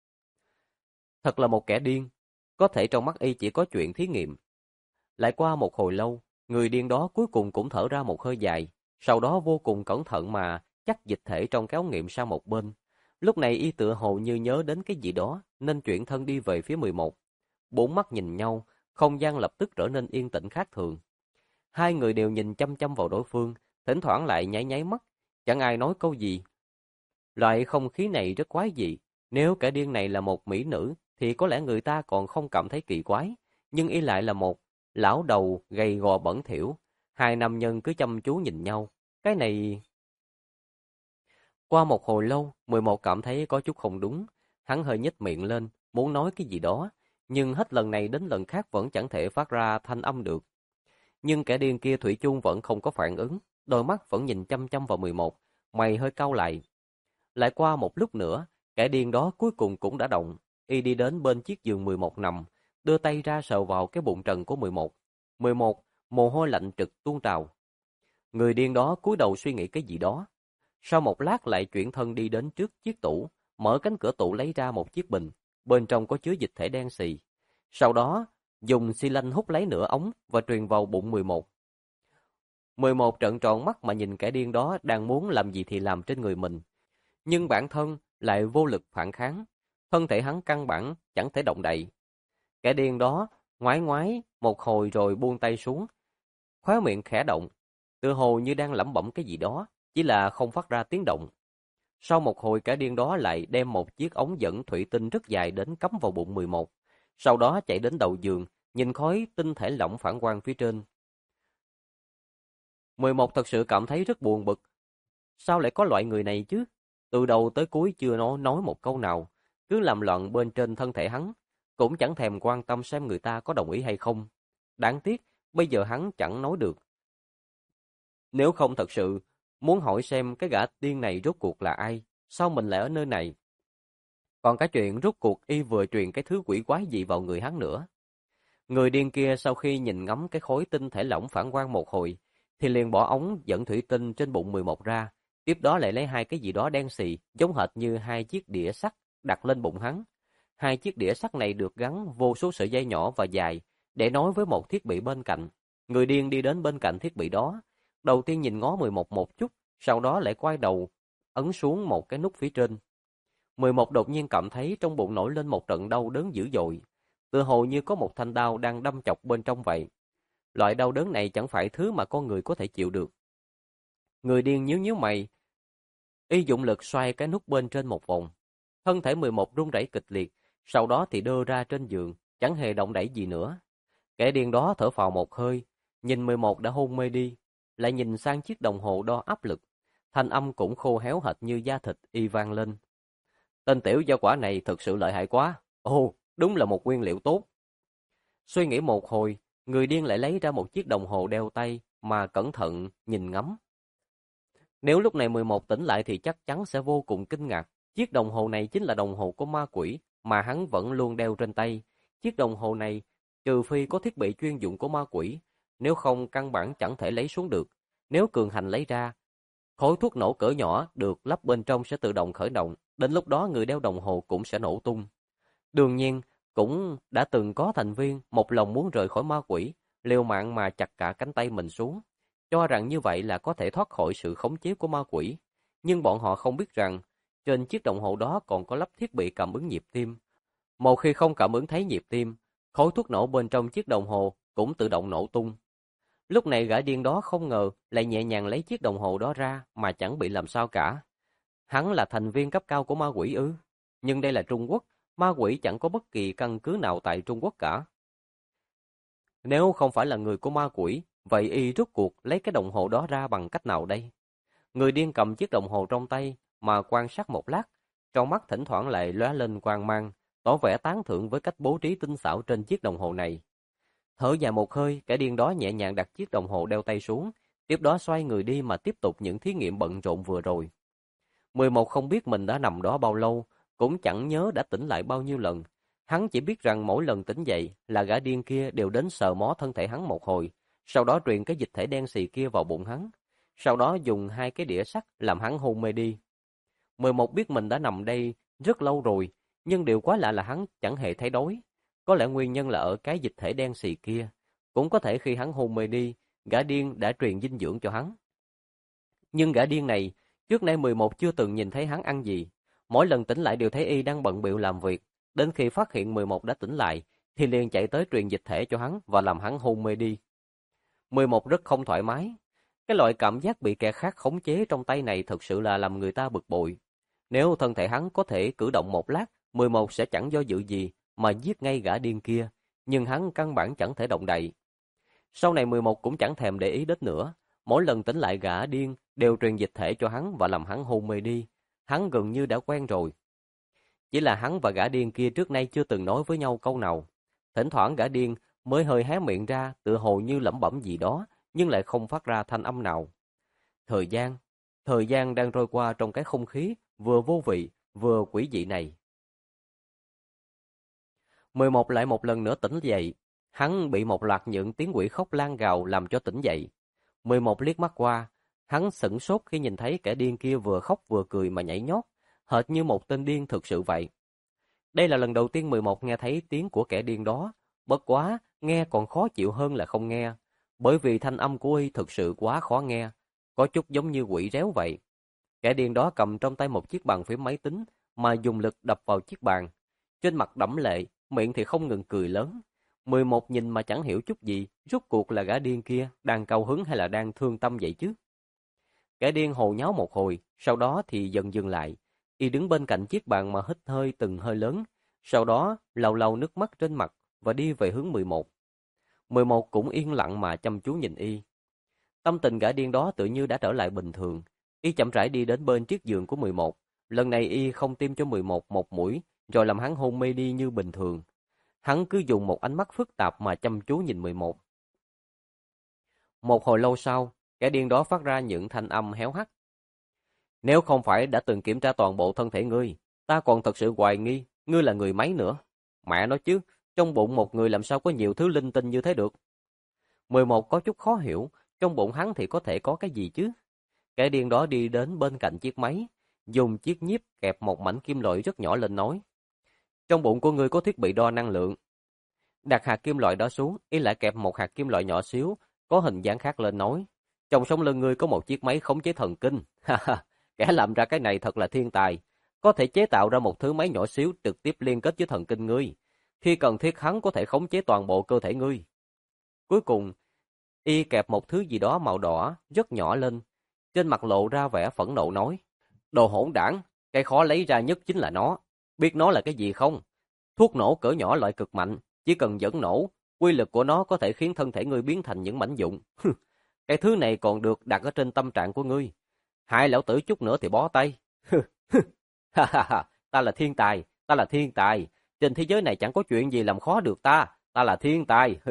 Thật là một kẻ điên, có thể trong mắt y chỉ có chuyện thí nghiệm. Lại qua một hồi lâu, người điên đó cuối cùng cũng thở ra một hơi dài, sau đó vô cùng cẩn thận mà chắc dịch thể trong cái ống nghiệm sang một bên. Lúc này y tựa hồ như nhớ đến cái gì đó, nên chuyển thân đi về phía 11. Bốn mắt nhìn nhau, không gian lập tức trở nên yên tĩnh khác thường. Hai người đều nhìn chăm chăm vào đối phương, thỉnh thoảng lại nháy nháy mắt, chẳng ai nói câu gì. Loại không khí này rất quái dị, nếu kẻ điên này là một mỹ nữ thì có lẽ người ta còn không cảm thấy kỳ quái, nhưng y lại là một lão đầu gầy gò bẩn thỉu. Hai nam nhân cứ chăm chú nhìn nhau, cái này... Qua một hồi lâu, 11 cảm thấy có chút không đúng, hắn hơi nhếch miệng lên, muốn nói cái gì đó, nhưng hết lần này đến lần khác vẫn chẳng thể phát ra thanh âm được. Nhưng kẻ điên kia thủy chung vẫn không có phản ứng, đôi mắt vẫn nhìn chăm chăm vào 11, mày hơi cau lại. Lại qua một lúc nữa, kẻ điên đó cuối cùng cũng đã động, y đi đến bên chiếc giường 11 nằm, đưa tay ra sờ vào cái bụng trần của 11. 11, mồ hôi lạnh trực tuôn trào. Người điên đó cúi đầu suy nghĩ cái gì đó. Sau một lát lại chuyển thân đi đến trước chiếc tủ, mở cánh cửa tủ lấy ra một chiếc bình, bên trong có chứa dịch thể đen xì. Sau đó, dùng xi lanh hút lấy nửa ống và truyền vào bụng 11. 11 trợn tròn mắt mà nhìn kẻ điên đó đang muốn làm gì thì làm trên người mình. Nhưng bản thân lại vô lực phản kháng. Thân thể hắn căn bản chẳng thể động đậy. Kẻ điên đó ngoái ngoái một hồi rồi buông tay xuống. Khóe miệng khẽ động, tựa hồ như đang lẩm bẩm cái gì đó, chỉ là không phát ra tiếng động. Sau một hồi kẻ điên đó lại đem một chiếc ống dẫn thủy tinh rất dài đến cắm vào bụng 11. Sau đó chạy đến đầu giường, nhìn khói tinh thể lỏng phản quang phía trên. 11 thật sự cảm thấy rất buồn bực. Sao lại có loại người này chứ? Từ đầu tới cuối chưa nói một câu nào, cứ làm loạn bên trên thân thể hắn, cũng chẳng thèm quan tâm xem người ta có đồng ý hay không. Đáng tiếc, bây giờ hắn chẳng nói được. Nếu không thật sự muốn hỏi xem cái gã điên này rốt cuộc là ai, sao mình lại ở nơi này? Còn cái chuyện rốt cuộc y vừa truyền cái thứ quỷ quái gì vào người hắn nữa. Người điên kia sau khi nhìn ngắm cái khối tinh thể lỏng phản quang một hồi, thì liền bỏ ống dẫn thủy tinh trên bụng 11 ra, tiếp đó lại lấy hai cái gì đó đen xì, giống hệt như hai chiếc đĩa sắt đặt lên bụng hắn. Hai chiếc đĩa sắt này được gắn vô số sợi dây nhỏ và dài để nối với một thiết bị bên cạnh. Người điên đi đến bên cạnh thiết bị đó, đầu tiên nhìn ngó 11 một chút, sau đó lại quay đầu ấn xuống một cái nút phía trên. 11 đột nhiên cảm thấy trong bụng nổi lên một trận đau đớn dữ dội, tựa hồ như có một thanh đao đang đâm chọc bên trong vậy. Loại đau đớn này chẳng phải thứ mà con người có thể chịu được. Người điên nhíu nhíu mày, y dụng lực xoay cái nút bên trên một vòng. Thân thể 11 run rẩy kịch liệt, sau đó thì đưa ra trên giường, chẳng hề động đẩy gì nữa. Kẻ điên đó thở phào một hơi, nhìn 11 đã hôn mê đi, lại nhìn sang chiếc đồng hồ đo áp lực. Thanh âm cũng khô héo hệt như da thịt y vang lên. Tên tiểu gia quả này thực sự lợi hại quá. Ồ, đúng là một nguyên liệu tốt. Suy nghĩ một hồi, người điên lại lấy ra một chiếc đồng hồ đeo tay mà cẩn thận nhìn ngắm. Nếu lúc này 11 tỉnh lại thì chắc chắn sẽ vô cùng kinh ngạc. Chiếc đồng hồ này chính là đồng hồ của ma quỷ mà hắn vẫn luôn đeo trên tay. Chiếc đồng hồ này, trừ phi có thiết bị chuyên dụng của ma quỷ, nếu không căn bản chẳng thể lấy xuống được. Nếu cường hành lấy ra, khối thuốc nổ cỡ nhỏ được lắp bên trong sẽ tự động khởi động. Đến lúc đó người đeo đồng hồ cũng sẽ nổ tung. Đương nhiên, cũng đã từng có thành viên một lòng muốn rời khỏi ma quỷ, liều mạng mà chặt cả cánh tay mình xuống, cho rằng như vậy là có thể thoát khỏi sự khống chế của ma quỷ. Nhưng bọn họ không biết rằng, trên chiếc đồng hồ đó còn có lắp thiết bị cảm ứng nhịp tim. Một khi không cảm ứng thấy nhịp tim, khối thuốc nổ bên trong chiếc đồng hồ cũng tự động nổ tung. Lúc này gã điên đó không ngờ lại nhẹ nhàng lấy chiếc đồng hồ đó ra mà chẳng bị làm sao cả. Hắn là thành viên cấp cao của ma quỷ ư? Nhưng đây là Trung Quốc, ma quỷ chẳng có bất kỳ căn cứ nào tại Trung Quốc cả. Nếu không phải là người của ma quỷ, vậy y rốt cuộc lấy cái đồng hồ đó ra bằng cách nào đây? Người điên cầm chiếc đồng hồ trong tay mà quan sát một lát, trong mắt thỉnh thoảng lại lóe lên quang mang, tỏ vẻ tán thưởng với cách bố trí tinh xảo trên chiếc đồng hồ này. Thở dài một hơi, kẻ điên đó nhẹ nhàng đặt chiếc đồng hồ đeo tay xuống, tiếp đó xoay người đi mà tiếp tục những thí nghiệm bận rộn vừa rồi. 11 không biết mình đã nằm đó bao lâu, cũng chẳng nhớ đã tỉnh lại bao nhiêu lần. Hắn chỉ biết rằng mỗi lần tỉnh dậy là gã điên kia đều đến sờ mó thân thể hắn một hồi, sau đó truyền cái dịch thể đen xì kia vào bụng hắn, sau đó dùng hai cái đĩa sắt làm hắn hôn mê đi. 11 biết mình đã nằm đây rất lâu rồi, nhưng điều quá lạ là hắn chẳng hề thấy đói. Có lẽ nguyên nhân là ở cái dịch thể đen xì kia. Cũng có thể khi hắn hôn mê đi, gã điên đã truyền dinh dưỡng cho hắn. Nhưng gã điên này, trước nay 11 chưa từng nhìn thấy hắn ăn gì. Mỗi lần tỉnh lại đều thấy y đang bận bịu làm việc. Đến khi phát hiện 11 đã tỉnh lại, thì liền chạy tới truyền dịch thể cho hắn và làm hắn hôn mê đi. 11 rất không thoải mái. Cái loại cảm giác bị kẻ khác khống chế trong tay này thực sự là làm người ta bực bội. Nếu thân thể hắn có thể cử động một lát, 11 sẽ chẳng do dự gì mà giết ngay gã điên kia, nhưng hắn căn bản chẳng thể động đậy. Sau này 11 cũng chẳng thèm để ý đến nữa, mỗi lần tỉnh lại gã điên đều truyền dịch thể cho hắn và làm hắn hôn mê đi. Hắn gần như đã quen rồi. Chỉ là hắn và gã điên kia trước nay chưa từng nói với nhau câu nào. Thỉnh thoảng gã điên mới hơi hé miệng ra, tựa hồ như lẩm bẩm gì đó, nhưng lại không phát ra thanh âm nào. Thời gian đang trôi qua trong cái không khí vừa vô vị, vừa quỷ dị này. 11 lại một lần nữa tỉnh dậy. Hắn bị một loạt những tiếng quỷ khóc lan gào làm cho tỉnh dậy. 11 liếc mắt qua, hắn sửng sốt khi nhìn thấy kẻ điên kia vừa khóc vừa cười mà nhảy nhót, hệt như một tên điên thực sự vậy. Đây là lần đầu tiên 11 nghe thấy tiếng của kẻ điên đó, bất quá nghe còn khó chịu hơn là không nghe, bởi vì thanh âm của y thực sự quá khó nghe, có chút giống như quỷ réo vậy. Kẻ điên đó cầm trong tay một chiếc bàn phím máy tính mà dùng lực đập vào chiếc bàn. Trên mặt đẫm lệ, miệng thì không ngừng cười lớn. 11 nhìn mà chẳng hiểu chút gì, rốt cuộc là gã điên kia đang cao hứng hay là đang thương tâm vậy chứ? Kẻ điên hồ nháo một hồi, sau đó thì dần dừng lại. Y đứng bên cạnh chiếc bàn mà hít hơi từng hơi lớn, sau đó lau lau nước mắt trên mặt và đi về hướng 11. 11 cũng yên lặng mà chăm chú nhìn y. Tâm tình gã điên đó tự như đã trở lại bình thường. Y chậm rãi đi đến bên chiếc giường của 11. Lần này y không tiêm cho 11 một mũi, rồi làm hắn hôn mê đi như bình thường. Hắn cứ dùng một ánh mắt phức tạp mà chăm chú nhìn 11. Một hồi lâu sau, kẻ điên đó phát ra những thanh âm héo hắt. Nếu không phải đã từng kiểm tra toàn bộ thân thể ngươi, ta còn thật sự hoài nghi ngươi là người máy nữa. Mẹ nói chứ, trong bụng một người làm sao có nhiều thứ linh tinh như thế được. 11 có chút khó hiểu, trong bụng hắn thì có thể có cái gì chứ? Kẻ điên đó đi đến bên cạnh chiếc máy, dùng chiếc nhíp kẹp một mảnh kim loại rất nhỏ lên nói. Trong bụng của ngươi có thiết bị đo năng lượng. Đặt hạt kim loại đó xuống, y lại kẹp một hạt kim loại nhỏ xíu, có hình dáng khác lên nói. Trong sống lưng ngươi có một chiếc máy khống chế thần kinh. Kẻ làm ra cái này thật là thiên tài. Có thể chế tạo ra một thứ máy nhỏ xíu trực tiếp liên kết với thần kinh ngươi. Khi cần thiết hắn có thể khống chế toàn bộ cơ thể ngươi. Cuối cùng, y kẹp một thứ gì đó màu đỏ, rất nhỏ lên. Trên mặt lộ ra vẻ phẫn nộ nói. Đồ hỗn đảng, cái khó lấy ra nhất chính là nó. Biết nó là cái gì không? Thuốc nổ cỡ nhỏ loại cực mạnh, chỉ cần dẫn nổ, quy lực của nó có thể khiến thân thể ngươi biến thành những mảnh vụn. Cái thứ này còn được đặt ở trên tâm trạng của ngươi. Hai lão tử chút nữa thì bó tay. Ta là thiên tài, ta là thiên tài. Trên thế giới này chẳng có chuyện gì làm khó được ta. Ta là thiên tài.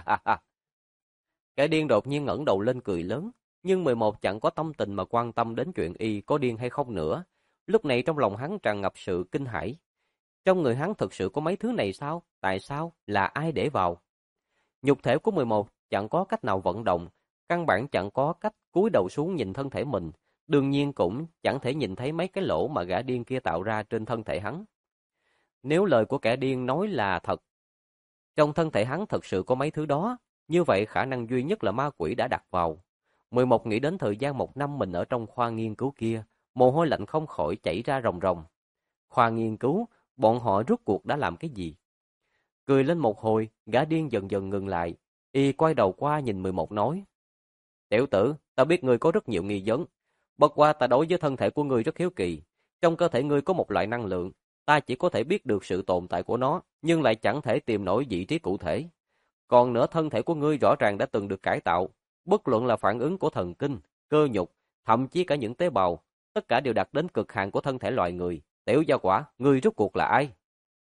Kẻ điên đột nhiên ngẩng đầu lên cười lớn. Nhưng 11 chẳng có tâm tình mà quan tâm đến chuyện y có điên hay không nữa. Lúc này trong lòng hắn tràn ngập sự kinh hãi. Trong người hắn thực sự có mấy thứ này sao? Tại sao? Là ai để vào? Nhục thể của 11 chẳng có cách nào vận động, căn bản chẳng có cách cúi đầu xuống nhìn thân thể mình, đương nhiên cũng chẳng thể nhìn thấy mấy cái lỗ mà gã điên kia tạo ra trên thân thể hắn. Nếu lời của kẻ điên nói là thật, trong thân thể hắn thật sự có mấy thứ đó, như vậy khả năng duy nhất là ma quỷ đã đặt vào. 11 nghĩ đến thời gian 1 năm mình ở trong khoa nghiên cứu kia, mồ hôi lạnh không khỏi chảy ra ròng ròng. Khoa nghiên cứu, bọn họ rốt cuộc đã làm cái gì? Cười lên một hồi, gã điên dần dần ngừng lại. Y quay đầu qua nhìn 11 nói. Tiểu tử, ta biết ngươi có rất nhiều nghi vấn. Bất qua ta đối với thân thể của ngươi rất hiếu kỳ. Trong cơ thể ngươi có một loại năng lượng. Ta chỉ có thể biết được sự tồn tại của nó, nhưng lại chẳng thể tìm nổi vị trí cụ thể. Còn nữa thân thể của ngươi rõ ràng đã từng được cải tạo. Bất luận là phản ứng của thần kinh, cơ nhục, thậm chí cả những tế bào. Tất cả đều đạt đến cực hạn của thân thể loài người. Tiểu gia quả, ngươi rốt cuộc là ai?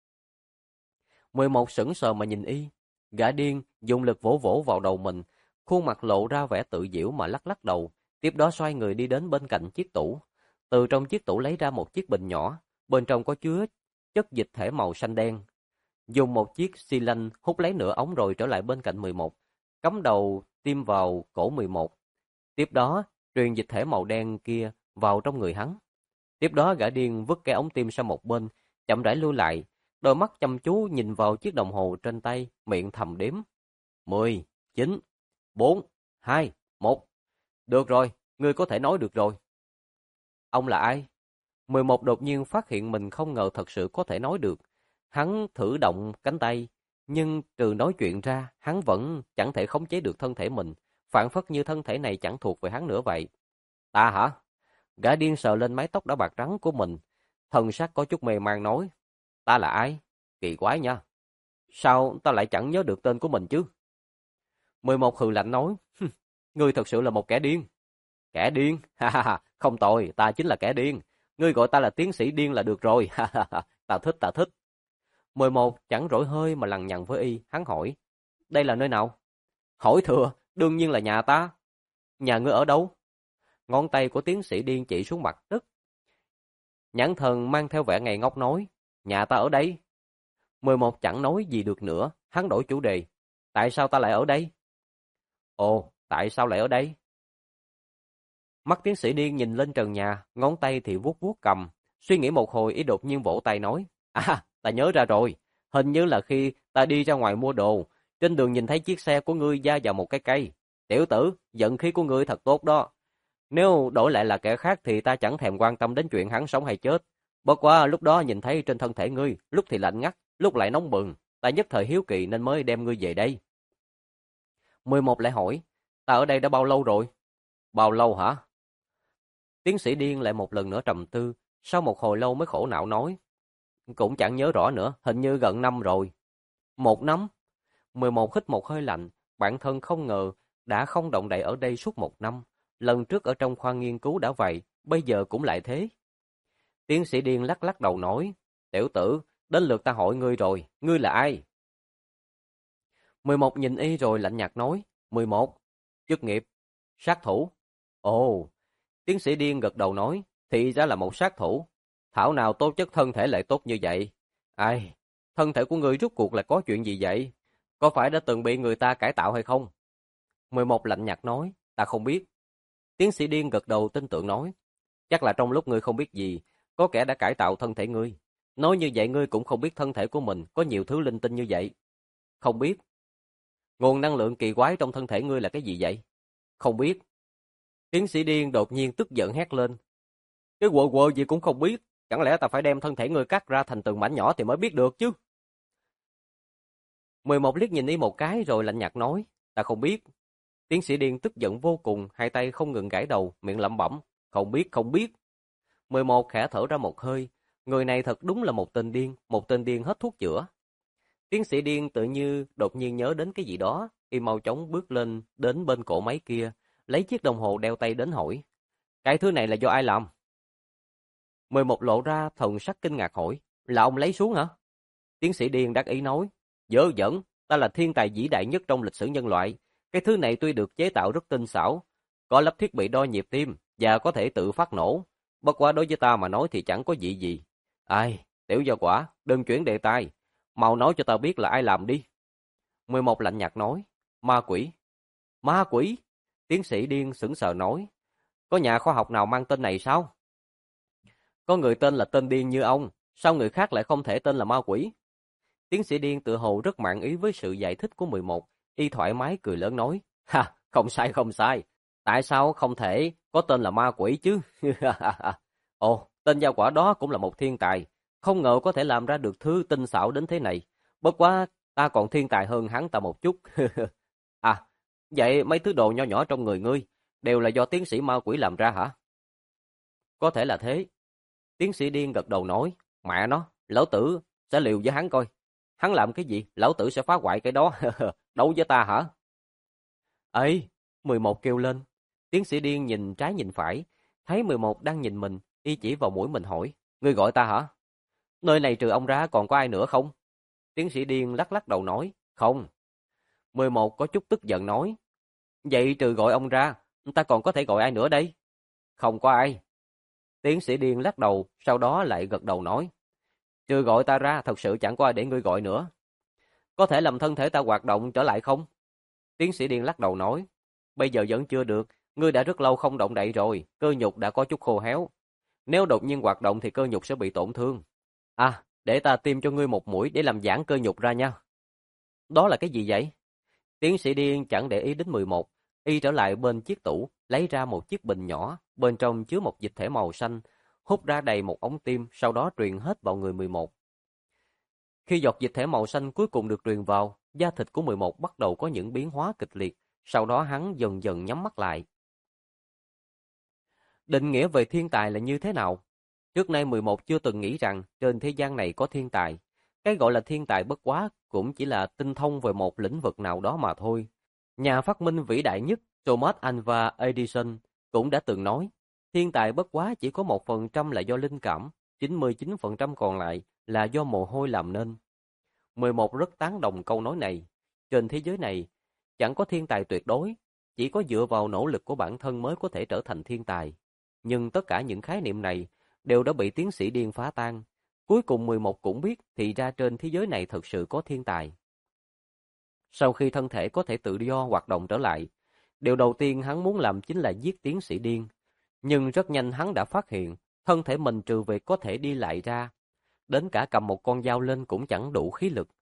11 sững sờ mà nhìn y. Gã điên dùng lực vỗ vỗ vào đầu mình, khuôn mặt lộ ra vẻ tự giễu mà lắc lắc đầu, tiếp đó xoay người đi đến bên cạnh chiếc tủ. Từ trong chiếc tủ lấy ra một chiếc bình nhỏ, bên trong có chứa chất dịch thể màu xanh đen. Dùng một chiếc xi lanh hút lấy nửa ống rồi trở lại bên cạnh 11, cắm đầu tiêm vào cổ 11. Tiếp đó, truyền dịch thể màu đen kia vào trong người hắn. Tiếp đó gã điên vứt cái ống tiêm sang một bên, chậm rãi lui lại, đôi mắt chăm chú nhìn vào chiếc đồng hồ trên tay, miệng thầm đếm. 10, 9, 4, 2, 1. Được rồi, ngươi có thể nói được rồi. Ông là ai? 11 đột nhiên phát hiện mình không ngờ thật sự có thể nói được. Hắn thử động cánh tay, nhưng trừ nói chuyện ra, hắn vẫn chẳng thể khống chế được thân thể mình, phảng phất như thân thể này chẳng thuộc về hắn nữa vậy. Ta hả? Gã điên sờ lên mái tóc đã bạc trắng của mình, thần sắc có chút mê man nói. Ta là ai? Kỳ quái nha. Sao ta lại chẳng nhớ được tên của mình chứ? 11 hừ lạnh nói. Ngươi thật sự là một kẻ điên. Kẻ điên? Ha ha ha, không tồi, ta chính là kẻ điên. Ngươi gọi ta là tiến sĩ điên là được rồi. Ha ha ha, ta thích, ta thích. 11 chẳng rỗi hơi mà lằng nhằng với y, hắn hỏi. Đây là nơi nào? Hỏi thừa, đương nhiên là nhà ta. Nhà ngươi ở đâu? Ngón tay của tiến sĩ điên chỉ xuống mặt đất. Nhãn thần mang theo vẻ ngây ngốc nói. Nhà ta ở đây. 11 chẳng nói gì được nữa, hắn đổi chủ đề. Tại sao ta lại ở đây? Ồ, tại sao lại ở đây? Mắt tiến sĩ điên nhìn lên trần nhà, ngón tay thì vuốt vuốt cầm. Suy nghĩ một hồi, ý đột nhiên vỗ tay nói. À, ta nhớ ra rồi. Hình như là khi ta đi ra ngoài mua đồ, Trên đường nhìn thấy chiếc xe của ngươi va vào một cái cây. Tiểu tử, vận khí của ngươi thật tốt đó. Nếu đổi lại là kẻ khác thì ta chẳng thèm quan tâm đến chuyện hắn sống hay chết. Bất quá lúc đó nhìn thấy trên thân thể ngươi, lúc thì lạnh ngắt, lúc lại nóng bừng. Ta nhất thời hiếu kỳ nên mới đem ngươi về đây. 11 lại hỏi, ta ở đây đã bao lâu rồi? Bao lâu hả? Tiến sĩ điên lại một lần nữa trầm tư, sau một hồi lâu mới khổ não nói. Cũng chẳng nhớ rõ nữa, hình như gần năm rồi. 1 năm? 11 hít một hơi lạnh, bản thân không ngờ đã không động đậy ở đây suốt 1 năm. Lần trước ở trong khoa nghiên cứu đã vậy, bây giờ cũng lại thế. Tiến sĩ điên lắc lắc đầu nói, tiểu tử, đến lượt ta hỏi ngươi rồi, ngươi là ai? 11 nhìn y rồi lạnh nhạt nói, 11, chức nghiệp, sát thủ. Ồ, tiến sĩ điên gật đầu nói, thì ra là một sát thủ. Thảo nào tố chất thân thể lại tốt như vậy? Ai, thân thể của ngươi rốt cuộc là có chuyện gì vậy? Có phải đã từng bị người ta cải tạo hay không? 11 lạnh nhạt nói, ta không biết. Tiến sĩ điên gật đầu tin tưởng nói, chắc là trong lúc ngươi không biết gì, có kẻ đã cải tạo thân thể ngươi. Nói như vậy ngươi cũng không biết thân thể của mình có nhiều thứ linh tinh như vậy. Không biết. Nguồn năng lượng kỳ quái trong thân thể ngươi là cái gì vậy? Không biết. Tiến sĩ điên đột nhiên tức giận hét lên. Cái quờ quờ gì cũng không biết. Chẳng lẽ ta phải đem thân thể ngươi cắt ra thành từng mảnh nhỏ thì mới biết được chứ? 11 liếc nhìn y một cái rồi lạnh nhạt nói, ta không biết. Tiến sĩ điên tức giận vô cùng, hai tay không ngừng gãi đầu, miệng lẩm bẩm, không biết, không biết. 11 khẽ thở ra một hơi, người này thật đúng là một tên điên hết thuốc chữa. Tiến sĩ điên tự như đột nhiên nhớ đến cái gì đó, y mau chóng bước lên đến bên cổ máy kia, lấy chiếc đồng hồ đeo tay đến hỏi. Cái thứ này là do ai làm? 11 lộ ra thần sắc kinh ngạc hỏi, là ông lấy xuống hả? Tiến sĩ điên đắc ý nói, dơ dẫn, ta là thiên tài vĩ đại nhất trong lịch sử nhân loại. Cái thứ này tuy được chế tạo rất tinh xảo, có lắp thiết bị đo nhịp tim và có thể tự phát nổ. Bất quá đối với ta mà nói thì chẳng có gì gì. Ai, tiểu gia quả, đừng chuyển đề tài. Mau nói cho ta biết là ai làm đi. 11 lạnh nhạt nói, ma quỷ. Ma quỷ? Tiến sĩ điên sững sờ nói, có nhà khoa học nào mang tên này sao? Có người tên là tên điên như ông, sao người khác lại không thể tên là ma quỷ? Tiến sĩ điên tự hồ rất mãn ý với sự giải thích của 11, y thoải mái cười lớn nói, ha, không sai không sai, tại sao không thể có tên là ma quỷ chứ? Ồ, tên gia quả đó cũng là một thiên tài, không ngờ có thể làm ra được thứ tinh xảo đến thế này, bất quá ta còn thiên tài hơn hắn ta một chút. À, vậy mấy thứ đồ nho nhỏ trong người ngươi đều là do tiến sĩ ma quỷ làm ra hả? Có thể là thế. Tiến sĩ điên gật đầu nói, mẹ nó, lão tử sẽ liều với hắn coi. Hắn làm cái gì, lão tử sẽ phá hoại cái đó. Đấu với ta hả? Ê, 11 kêu lên. Tiến sĩ điên nhìn trái nhìn phải, thấy 11 đang nhìn mình, y chỉ vào mũi mình hỏi, ngươi gọi ta hả? Nơi này trừ ông ra còn có ai nữa không? Tiến sĩ điên lắc lắc đầu nói, không. 11 có chút tức giận nói, vậy trừ gọi ông ra, ta còn có thể gọi ai nữa đây? Không có ai. Tiến sĩ điên lắc đầu, sau đó lại gật đầu nói, trừ gọi ta ra, thật sự chẳng có ai để ngươi gọi nữa. Có thể làm thân thể ta hoạt động trở lại không? Tiến sĩ điên lắc đầu nói, bây giờ vẫn chưa được, ngươi đã rất lâu không động đậy rồi, cơ nhục đã có chút khô héo. Nếu đột nhiên hoạt động thì cơ nhục sẽ bị tổn thương. À, để ta tiêm cho ngươi một mũi để làm giãn cơ nhục ra nha. Đó là cái gì vậy? Tiến sĩ điên chẳng để ý đến 11, y trở lại bên chiếc tủ, lấy ra một chiếc bình nhỏ, bên trong chứa một dịch thể màu xanh, hút ra đầy một ống tiêm, sau đó truyền hết vào người 11. Khi giọt dịch thể màu xanh cuối cùng được truyền vào, da thịt của 11 bắt đầu có những biến hóa kịch liệt, sau đó hắn dần dần nhắm mắt lại. Định nghĩa về thiên tài là như thế nào? Trước nay 11 chưa từng nghĩ rằng trên thế gian này có thiên tài. Cái gọi là thiên tài bất quá cũng chỉ là tinh thông về một lĩnh vực nào đó mà thôi. Nhà phát minh vĩ đại nhất Thomas Alva Edison cũng đã từng nói, thiên tài bất quá chỉ có 1% là do linh cảm, 99% còn lại là do mồ hôi làm nên. 11 rất tán đồng câu nói này. Trên thế giới này, chẳng có thiên tài tuyệt đối, chỉ có dựa vào nỗ lực của bản thân mới có thể trở thành thiên tài. Nhưng tất cả những khái niệm này đều đã bị tiến sĩ điên phá tan. Cuối cùng 11 cũng biết thì ra trên thế giới này thật sự có thiên tài. Sau khi thân thể có thể tự do hoạt động trở lại, điều đầu tiên hắn muốn làm chính là giết tiến sĩ điên. Nhưng rất nhanh hắn đã phát hiện, thân thể mình trừ việc có thể đi lại ra, đến cả cầm một con dao lên cũng chẳng đủ khí lực.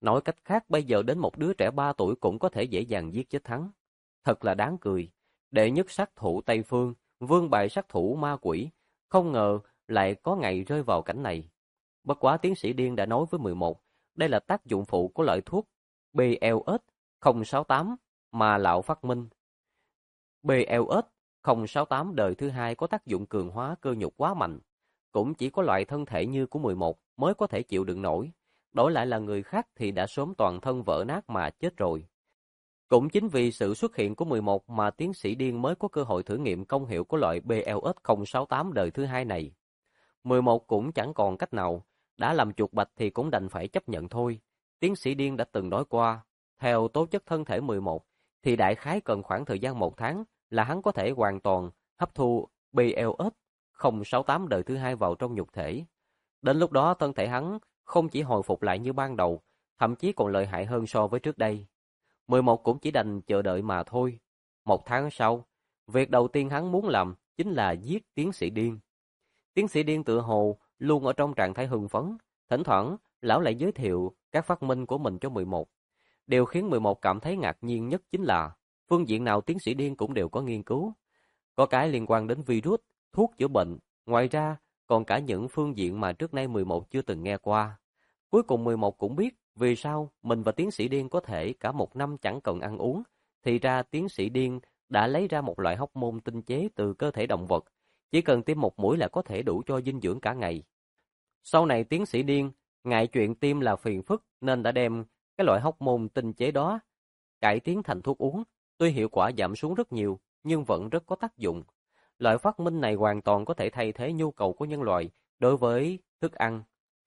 Nói cách khác, bây giờ đến một đứa trẻ 3 tuổi cũng có thể dễ dàng giết chết hắn. Thật là đáng cười. Đệ nhất sát thủ Tây Phương, vương bài sát thủ ma quỷ, không ngờ lại có ngày rơi vào cảnh này. Bất quá tiến sĩ Điên đã nói với 11, đây là tác dụng phụ của loại thuốc BLS 068 mà lão phát minh. BLS 068 đời thứ hai có tác dụng cường hóa cơ nhục quá mạnh, cũng chỉ có loại thân thể như của 11 mới có thể chịu đựng nổi, đổi lại là người khác thì đã sớm toàn thân vỡ nát mà chết rồi. Cũng chính vì sự xuất hiện của 11 mà tiến sĩ Điên mới có cơ hội thử nghiệm công hiệu của loại BLS 068 đời thứ hai này. 11 cũng chẳng còn cách nào, đã làm chuột bạch thì cũng đành phải chấp nhận thôi. Tiến sĩ Điên đã từng nói qua, theo tố chất thân thể 11, thì đại khái cần khoảng thời gian 1 tháng là hắn có thể hoàn toàn hấp thu BLS 068 đời thứ hai vào trong nhục thể. Đến lúc đó thân thể hắn không chỉ hồi phục lại như ban đầu, thậm chí còn lợi hại hơn so với trước đây. 11 cũng chỉ đành chờ đợi mà thôi. 1 tháng sau, việc đầu tiên hắn muốn làm chính là giết tiến sĩ Điên. Tiến sĩ Điên tựa hồ luôn ở trong trạng thái hưng phấn, thỉnh thoảng lão lại giới thiệu các phát minh của mình cho 11. Điều khiến 11 cảm thấy ngạc nhiên nhất chính là phương diện nào tiến sĩ Điên cũng đều có nghiên cứu. Có cái liên quan đến virus, thuốc chữa bệnh, ngoài ra còn cả những phương diện mà trước nay 11 chưa từng nghe qua. Cuối cùng 11 cũng biết vì sao mình và tiến sĩ Điên có thể cả 1 năm chẳng cần ăn uống. Thì ra tiến sĩ Điên đã lấy ra một loại hóc môn tinh chế từ cơ thể động vật, chỉ cần tiêm 1 mũi là có thể đủ cho dinh dưỡng cả ngày. Sau này tiến sĩ Điên ngại chuyện tiêm là phiền phức nên đã đem cái loại hóc môn tinh chế đó cải tiến thành thuốc uống. Tuy hiệu quả giảm xuống rất nhiều nhưng vẫn rất có tác dụng. Loại phát minh này hoàn toàn có thể thay thế nhu cầu của nhân loại đối với thức ăn.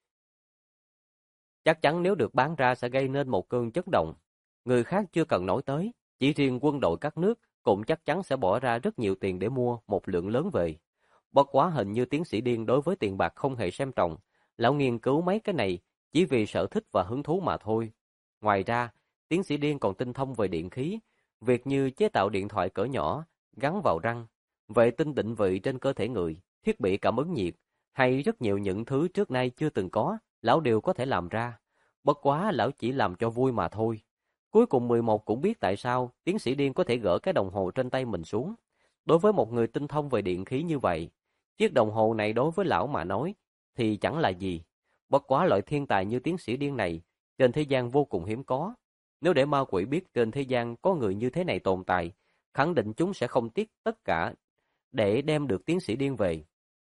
Chắc chắn nếu được bán ra sẽ gây nên một cơn chấn động. Người khác chưa cần nói tới, chỉ riêng quân đội các nước cũng chắc chắn sẽ bỏ ra rất nhiều tiền để mua một lượng lớn về. Bất quá hình như tiến sĩ Điên đối với tiền bạc không hề xem trọng, lão nghiên cứu mấy cái này chỉ vì sở thích và hứng thú mà thôi. Ngoài ra, tiến sĩ Điên còn tinh thông về điện khí, việc như chế tạo điện thoại cỡ nhỏ, gắn vào răng, vệ tinh định vị trên cơ thể người, thiết bị cảm ứng nhiệt, hay rất nhiều những thứ trước nay chưa từng có, lão đều có thể làm ra. Bất quá lão chỉ làm cho vui mà thôi. Cuối cùng 11 cũng biết tại sao tiến sĩ Điên có thể gỡ cái đồng hồ trên tay mình xuống. Đối với một người tinh thông về điện khí như vậy, chiếc đồng hồ này đối với lão mà nói thì chẳng là gì. Bất quá loại thiên tài như tiến sĩ Điên này trên thế gian vô cùng hiếm có. Nếu để ma quỷ biết trên thế gian có người như thế này tồn tại, khẳng định chúng sẽ không tiếc tất cả để đem được tiến sĩ Điên về.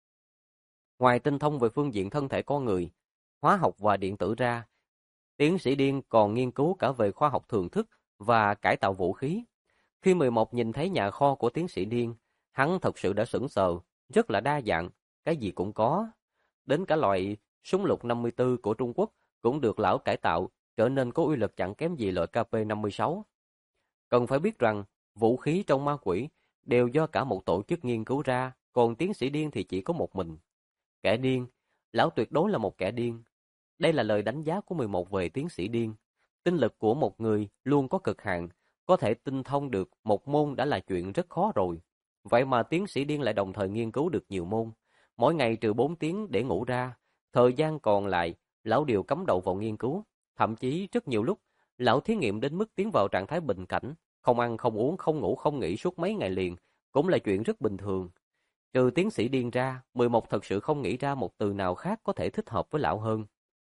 Ngoài tinh thông về phương diện thân thể con người, hóa học và điện tử ra, tiến sĩ Điên còn nghiên cứu cả về khoa học thường thức và cải tạo vũ khí. Khi 11 nhìn thấy nhà kho của tiến sĩ Điên, hắn thật sự đã sững sờ, rất là đa dạng, cái gì cũng có. Đến cả loại súng lục 54 của Trung Quốc cũng được lão cải tạo, trở nên có uy lực chẳng kém gì loại KP-56. Cần phải biết rằng, vũ khí trong ma quỷ đều do cả một tổ chức nghiên cứu ra, còn tiến sĩ Điên thì chỉ có một mình. Kẻ điên, lão tuyệt đối là một kẻ điên. Đây là lời đánh giá của 11 về tiến sĩ Điên. Tinh lực của một người luôn có cực hạn, có thể tinh thông được một môn đã là chuyện rất khó rồi. Vậy mà tiến sĩ Điên lại đồng thời nghiên cứu được nhiều môn. Mỗi ngày trừ 4 tiếng để ngủ ra, thời gian còn lại, lão đều cắm đầu vào nghiên cứu. Thậm chí rất nhiều lúc, lão thí nghiệm đến mức tiến vào trạng thái bình cảnh, không ăn, không uống, không ngủ, không nghỉ suốt mấy ngày liền, cũng là chuyện rất bình thường. Trừ tiến sĩ Điên ra, 11 thật sự không nghĩ ra một từ nào khác có thể thích hợp với lão hơn.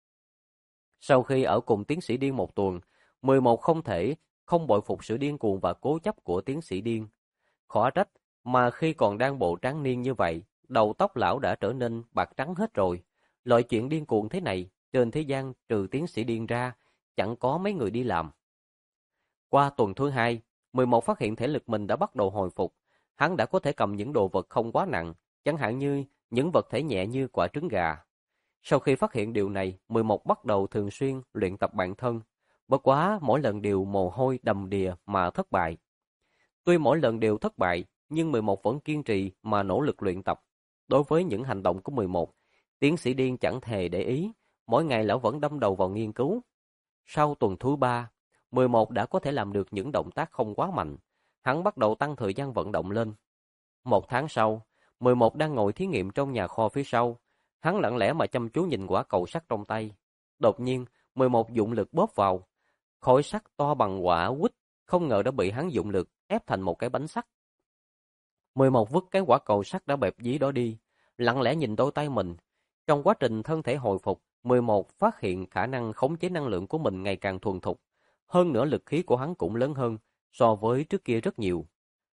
Sau khi ở cùng tiến sĩ Điên 1 tuần, 11 không thể không bội phục sự điên cuồng và cố chấp của tiến sĩ Điên. Khó trách mà khi còn đang bộ tráng niên như vậy, đầu tóc lão đã trở nên bạc trắng hết rồi. Loại chuyện điên cuồng thế này, trên thế gian trừ tiến sĩ Điên ra, chẳng có mấy người đi làm. Qua tuần thứ 2, 11 phát hiện thể lực mình đã bắt đầu hồi phục. Hắn đã có thể cầm những đồ vật không quá nặng, chẳng hạn như những vật thể nhẹ như quả trứng gà. Sau khi phát hiện điều này, 11 bắt đầu thường xuyên luyện tập bản thân. Bất quá mỗi lần đều mồ hôi đầm đìa mà thất bại. Tuy mỗi lần đều thất bại, nhưng 11 vẫn kiên trì mà nỗ lực luyện tập. Đối với những hành động của 11, tiến sĩ Điên chẳng hề để ý, mỗi ngày lão vẫn đâm đầu vào nghiên cứu. Sau tuần thứ 3, 11 đã có thể làm được những động tác không quá mạnh. Hắn bắt đầu tăng thời gian vận động lên. 1 tháng sau, 11 đang ngồi thí nghiệm trong nhà kho phía sau. Hắn lặng lẽ mà chăm chú nhìn quả cầu sắt trong tay. Đột nhiên, 11 dụng lực bóp vào. Khối sắt to bằng quả quýt, không ngờ đã bị hắn dụng lực ép thành một cái bánh sắt. 11 vứt cái quả cầu sắt đã bẹp dí đó đi, lặng lẽ nhìn đôi tay mình. Trong quá trình thân thể hồi phục, 11 phát hiện khả năng khống chế năng lượng của mình ngày càng thuần thục. Hơn nữa lực khí của hắn cũng lớn hơn so với trước kia rất nhiều.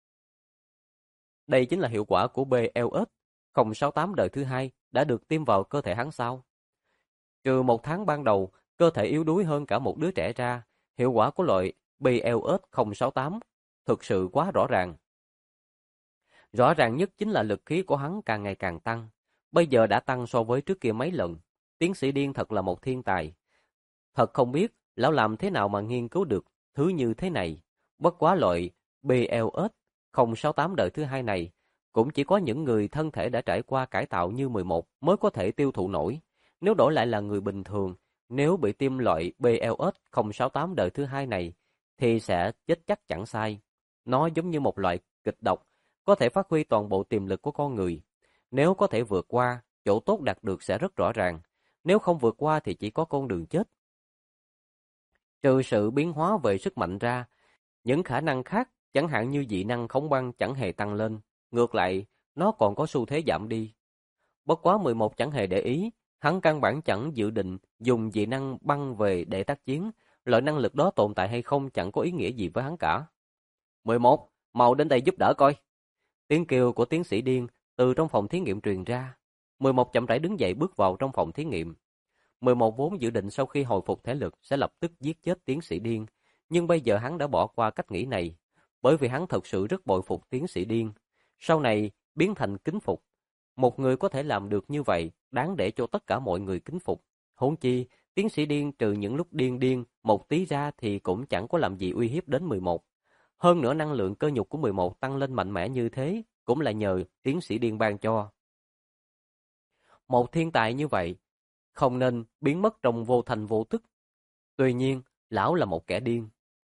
Đây chính là hiệu quả của BLS 068 đời thứ hai đã được tiêm vào cơ thể hắn sao? Trừ một tháng ban đầu, cơ thể yếu đuối hơn cả một đứa trẻ ra, hiệu quả của loại BLS 068 thực sự quá rõ ràng. Rõ ràng nhất chính là lực khí của hắn càng ngày càng tăng. Bây giờ đã tăng so với trước kia mấy lần. Tiến sĩ Điên thật là một thiên tài. Thật không biết lão làm thế nào mà nghiên cứu được thứ như thế này. Bất quá loại BLS 068 đời thứ hai này cũng chỉ có những người thân thể đã trải qua cải tạo như 11 mới có thể tiêu thụ nổi. Nếu đổi lại là người bình thường, nếu bị tiêm loại BLS 068 đời thứ hai này thì sẽ chết chắc chẳng sai. Nó giống như một loại kịch độc, có thể phát huy toàn bộ tiềm lực của con người. Nếu có thể vượt qua, chỗ tốt đạt được sẽ rất rõ ràng. Nếu không vượt qua thì chỉ có con đường chết. Trừ sự biến hóa về sức mạnh ra, những khả năng khác, chẳng hạn như dị năng khống băng chẳng hề tăng lên. Ngược lại, nó còn có xu thế giảm đi. Bất quá 11 chẳng hề để ý, hắn căn bản chẳng dự định dùng dị năng băng về để tác chiến. Loại năng lực đó tồn tại hay không chẳng có ý nghĩa gì với hắn cả. 11, mau đến đây giúp đỡ coi. Tiếng kêu của tiến sĩ Điên từ trong phòng thí nghiệm truyền ra. 11 chậm rãi đứng dậy bước vào trong phòng thí nghiệm. 11 vốn dự định sau khi hồi phục thể lực sẽ lập tức giết chết tiến sĩ Điên, nhưng bây giờ hắn đã bỏ qua cách nghĩ này, bởi vì hắn thật sự rất bội phục tiến sĩ Điên. Sau này biến thành kính phục. Một người có thể làm được như vậy, đáng để cho tất cả mọi người kính phục. Huống chi, tiến sĩ Điên trừ những lúc điên một tí ra thì cũng chẳng có làm gì uy hiếp đến 11. Hơn nữa năng lượng cơ nhục của 11 tăng lên mạnh mẽ như thế, cũng là nhờ tiến sĩ Điên ban cho. Một thiên tài như vậy, không nên biến mất trong vô thành vô tức. Tuy nhiên, lão là một kẻ điên.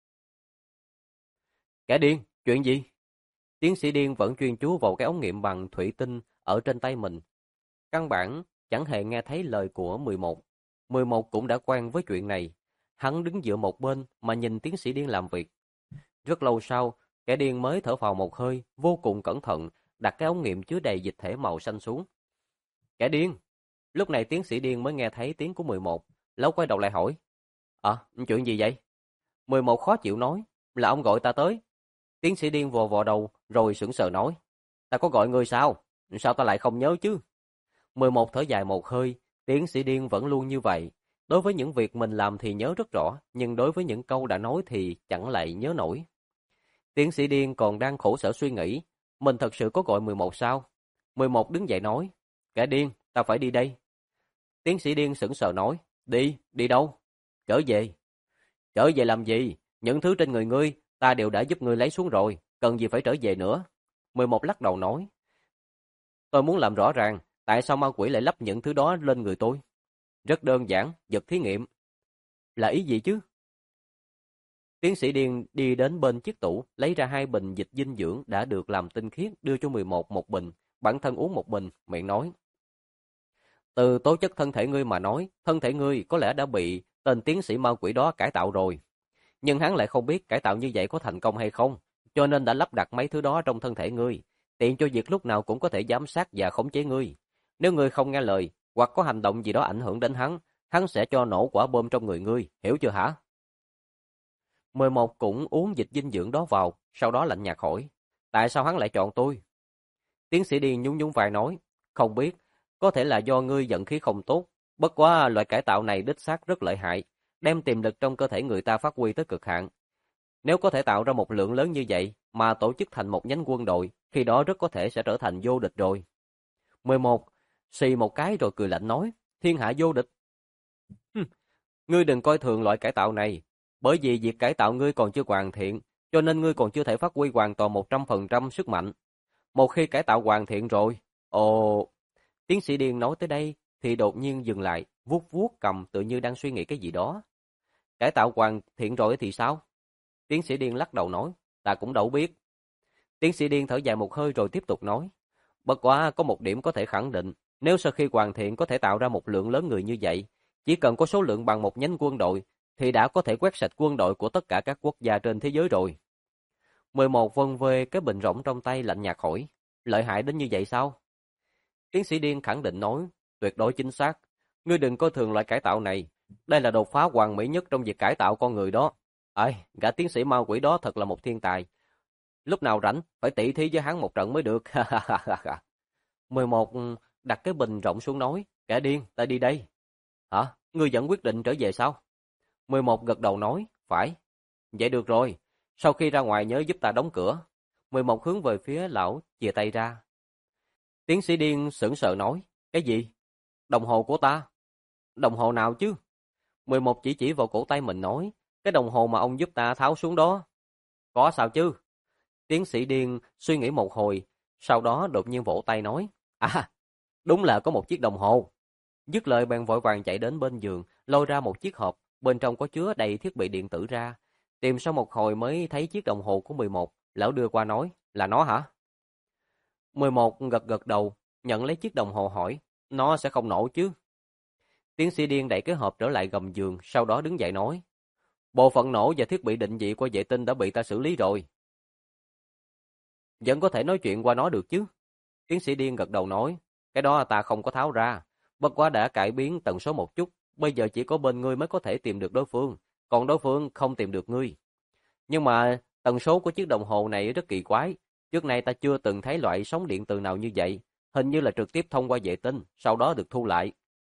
Kẻ điên, chuyện gì? Tiến sĩ Điên vẫn chuyên chú vào cái ống nghiệm bằng thủy tinh ở trên tay mình. Căn bản chẳng hề nghe thấy lời của 11. 11 cũng đã quen với chuyện này. Hắn đứng dựa một bên mà nhìn tiến sĩ Điên làm việc. Rất lâu sau, kẻ điên mới thở phào một hơi, vô cùng cẩn thận, đặt cái ống nghiệm chứa đầy dịch thể màu xanh xuống. Kẻ điên! Lúc này tiến sĩ Điên mới nghe thấy tiếng của 11. Lão quay đầu lại hỏi. Chuyện gì vậy? 11 khó chịu nói. Là ông gọi ta tới. Tiến sĩ Điên vò vò đầu, rồi sững sờ nói. Ta có gọi ngươi sao? Sao ta lại không nhớ chứ? 11 thở dài một hơi. Tiến sĩ Điên vẫn luôn như vậy. Đối với những việc mình làm thì nhớ rất rõ, nhưng đối với những câu đã nói thì chẳng lại nhớ nổi. Tiến sĩ Điên còn đang khổ sở suy nghĩ. Mình thật sự có gọi 11 sao? 11 đứng dậy nói. Kẻ điên, ta phải đi đây. Tiến sĩ Điên sững sờ nói. Đi đâu? Trở về. Trở về làm gì? Những thứ trên người ngươi, ta đều đã giúp ngươi lấy xuống rồi. Cần gì phải trở về nữa? 11 lắc đầu nói. Tôi muốn làm rõ ràng, tại sao ma quỷ lại lắp những thứ đó lên người tôi? Rất đơn giản, vật thí nghiệm. Là ý gì chứ? Tiến sĩ Điên đi đến bên chiếc tủ, lấy ra 2 bình dịch dinh dưỡng đã được làm tinh khiết, đưa cho 11 một bình, bản thân uống một bình, miệng nói. Từ tố chất thân thể ngươi mà nói, thân thể ngươi có lẽ đã bị tên tiến sĩ ma quỷ đó cải tạo rồi. Nhưng hắn lại không biết cải tạo như vậy có thành công hay không, cho nên đã lắp đặt mấy thứ đó trong thân thể ngươi, tiện cho việc lúc nào cũng có thể giám sát và khống chế ngươi. Nếu ngươi không nghe lời, hoặc có hành động gì đó ảnh hưởng đến hắn sẽ cho nổ quả bom trong người ngươi, hiểu chưa hả? 11 cũng uống dịch dinh dưỡng đó vào, sau đó lạnh nhạt hỏi. Tại sao hắn lại chọn tôi? Tiến sĩ Điên nhún nhún vai nói. Không biết, có thể là do ngươi vận khí không tốt. Bất quá loại cải tạo này đích xác rất lợi hại, đem tiềm lực trong cơ thể người ta phát huy tới cực hạn. Nếu có thể tạo ra một lượng lớn như vậy mà tổ chức thành một nhánh quân đội, khi đó rất có thể sẽ trở thành vô địch rồi. 11 xì một cái rồi cười lạnh nói. Thiên hạ vô địch. Ngươi đừng coi thường loại cải tạo này. Bởi vì việc cải tạo ngươi còn chưa hoàn thiện, cho nên ngươi còn chưa thể phát huy hoàn toàn 100% sức mạnh. Một khi cải tạo hoàn thiện rồi, tiến sĩ Điên nói tới đây thì đột nhiên dừng lại, vuốt vuốt cầm tự như đang suy nghĩ cái gì đó. Cải tạo hoàn thiện rồi thì sao? Tiến sĩ Điên lắc đầu nói, ta cũng đâu biết. Tiến sĩ Điên thở dài một hơi rồi tiếp tục nói, bất quá có một điểm có thể khẳng định, nếu sau khi hoàn thiện có thể tạo ra một lượng lớn người như vậy, Chỉ cần có số lượng bằng một nhánh quân đội thì đã có thể quét sạch quân đội của tất cả các quốc gia trên thế giới rồi. 11 vân vê cái bình rỗng trong tay lạnh nhạt hỏi, lợi hại đến như vậy sao? Tiến sĩ Điên khẳng định nói, tuyệt đối chính xác. Ngươi đừng coi thường loại cải tạo này. Đây là đột phá hoàn mỹ nhất trong việc cải tạo con người đó. Gã tiến sĩ ma quỷ đó thật là một thiên tài. Lúc nào rảnh, phải tỉ thí với hắn một trận mới được. 11 đặt cái bình rỗng xuống nói, kẻ điên, ta đi đây. Hả? Ngươi vẫn quyết định trở về sao? 11 gật đầu nói, phải. Vậy được rồi, sau khi ra ngoài nhớ giúp ta đóng cửa. 11 hướng về phía lão, chìa tay ra. Tiến sĩ Điên sững sờ nói, cái gì? Đồng hồ của ta? Đồng hồ nào chứ? 11 chỉ vào cổ tay mình nói, cái đồng hồ mà ông giúp ta tháo xuống đó. Có sao chứ? Tiến sĩ Điên suy nghĩ một hồi, sau đó đột nhiên vỗ tay nói, đúng là có một chiếc đồng hồ. Dứt lời bèn vội vàng chạy đến bên giường, lôi ra một chiếc hộp, bên trong có chứa đầy thiết bị điện tử ra. Tìm sau một hồi mới thấy chiếc đồng hồ của 11, lão đưa qua nói, là nó hả? 11 gật đầu, nhận lấy chiếc đồng hồ hỏi, nó sẽ không nổ chứ? Tiến sĩ Điên đẩy cái hộp trở lại gầm giường, sau đó đứng dậy nói, bộ phận nổ và thiết bị định vị của vệ tinh đã bị ta xử lý rồi. Vẫn có thể nói chuyện qua nó được chứ? Tiến sĩ Điên gật đầu nói, cái đó ta không có tháo ra, bất quá đã cải biến tần số một chút, bây giờ chỉ có bên ngươi mới có thể tìm được đối phương, còn đối phương không tìm được ngươi. Nhưng mà tần số của chiếc đồng hồ này rất kỳ quái, trước nay ta chưa từng thấy loại sóng điện từ nào như vậy, hình như là trực tiếp thông qua vệ tinh, sau đó được thu lại.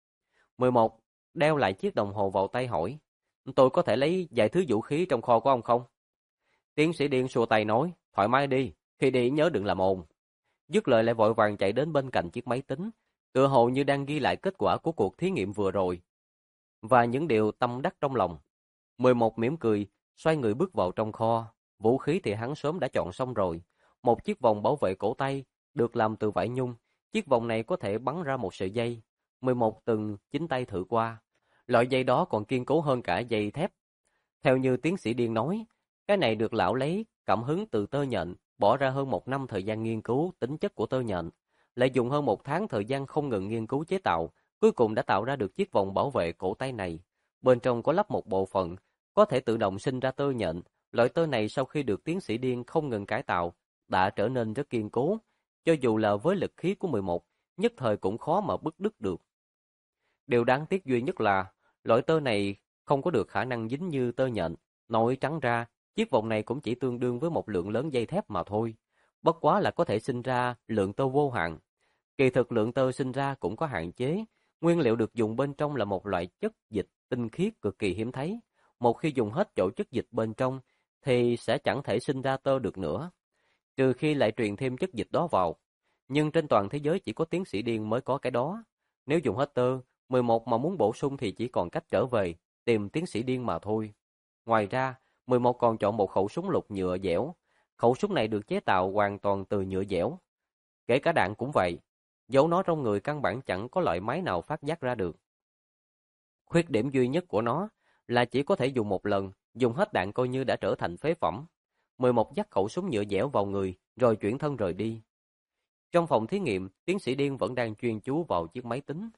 11 đeo lại chiếc đồng hồ vào tay hỏi, tôi có thể lấy vài thứ vũ khí trong kho của ông không? Tiến sĩ Điên xua tay nói, thoải mái đi, khi đi nhớ đừng làm ồn. Dứt lời lại vội vàng chạy đến bên cạnh chiếc máy tính, tựa hồ như đang ghi lại kết quả của cuộc thí nghiệm vừa rồi và những điều tâm đắc trong lòng. 11 mỉm cười, xoay người bước vào trong kho. Vũ khí thì hắn sớm đã chọn xong rồi. Một chiếc vòng bảo vệ cổ tay được làm từ vải nhung. Chiếc vòng này có thể bắn ra một sợi dây. 11 từng chính tay thử qua. Loại dây đó còn kiên cố hơn cả dây thép. Theo như tiến sĩ Điên nói, cái này được lão lấy cảm hứng từ tơ nhện, bỏ ra hơn 1 năm thời gian nghiên cứu tính chất của tơ nhện, lại dùng hơn 1 tháng thời gian không ngừng nghiên cứu chế tạo, cuối cùng đã tạo ra được chiếc vòng bảo vệ cổ tay này. Bên trong có lắp một bộ phận có thể tự động sinh ra tơ nhện. Loại tơ này sau khi được tiến sĩ Điên không ngừng cải tạo, đã trở nên rất kiên cố, cho dù là với lực khí của 11, nhất thời cũng khó mà bứt đứt được. Điều đáng tiếc duy nhất là loại tơ này không có được khả năng dính như tơ nhện. Nói trắng ra, chiếc vòng này cũng chỉ tương đương với một lượng lớn dây thép mà thôi. Bất quá là có thể sinh ra lượng tơ vô hạn. Kỳ thực lượng tơ sinh ra cũng có hạn chế. Nguyên liệu được dùng bên trong là một loại chất dịch tinh khiết cực kỳ hiếm thấy. Một khi dùng hết chỗ chất dịch bên trong thì sẽ chẳng thể sinh ra tơ được nữa, trừ khi lại truyền thêm chất dịch đó vào. Nhưng trên toàn thế giới chỉ có tiến sĩ Điên mới có cái đó. Nếu dùng hết tơ, 11 mà muốn bổ sung thì chỉ còn cách trở về, tìm tiến sĩ Điên mà thôi. Ngoài ra, 11 còn chọn một khẩu súng lục nhựa dẻo. Khẩu súng này được chế tạo hoàn toàn từ nhựa dẻo. Kể cả đạn cũng vậy. Giấu nó trong người căn bản chẳng có loại máy nào phát giác ra được. Khuyết điểm duy nhất của nó là chỉ có thể dùng một lần, dùng hết đạn coi như đã trở thành phế phẩm. 11 dắt khẩu súng nhựa dẻo vào người, rồi chuyển thân rời đi. Trong phòng thí nghiệm, tiến sĩ Điên vẫn đang chuyên chú vào chiếc máy tính.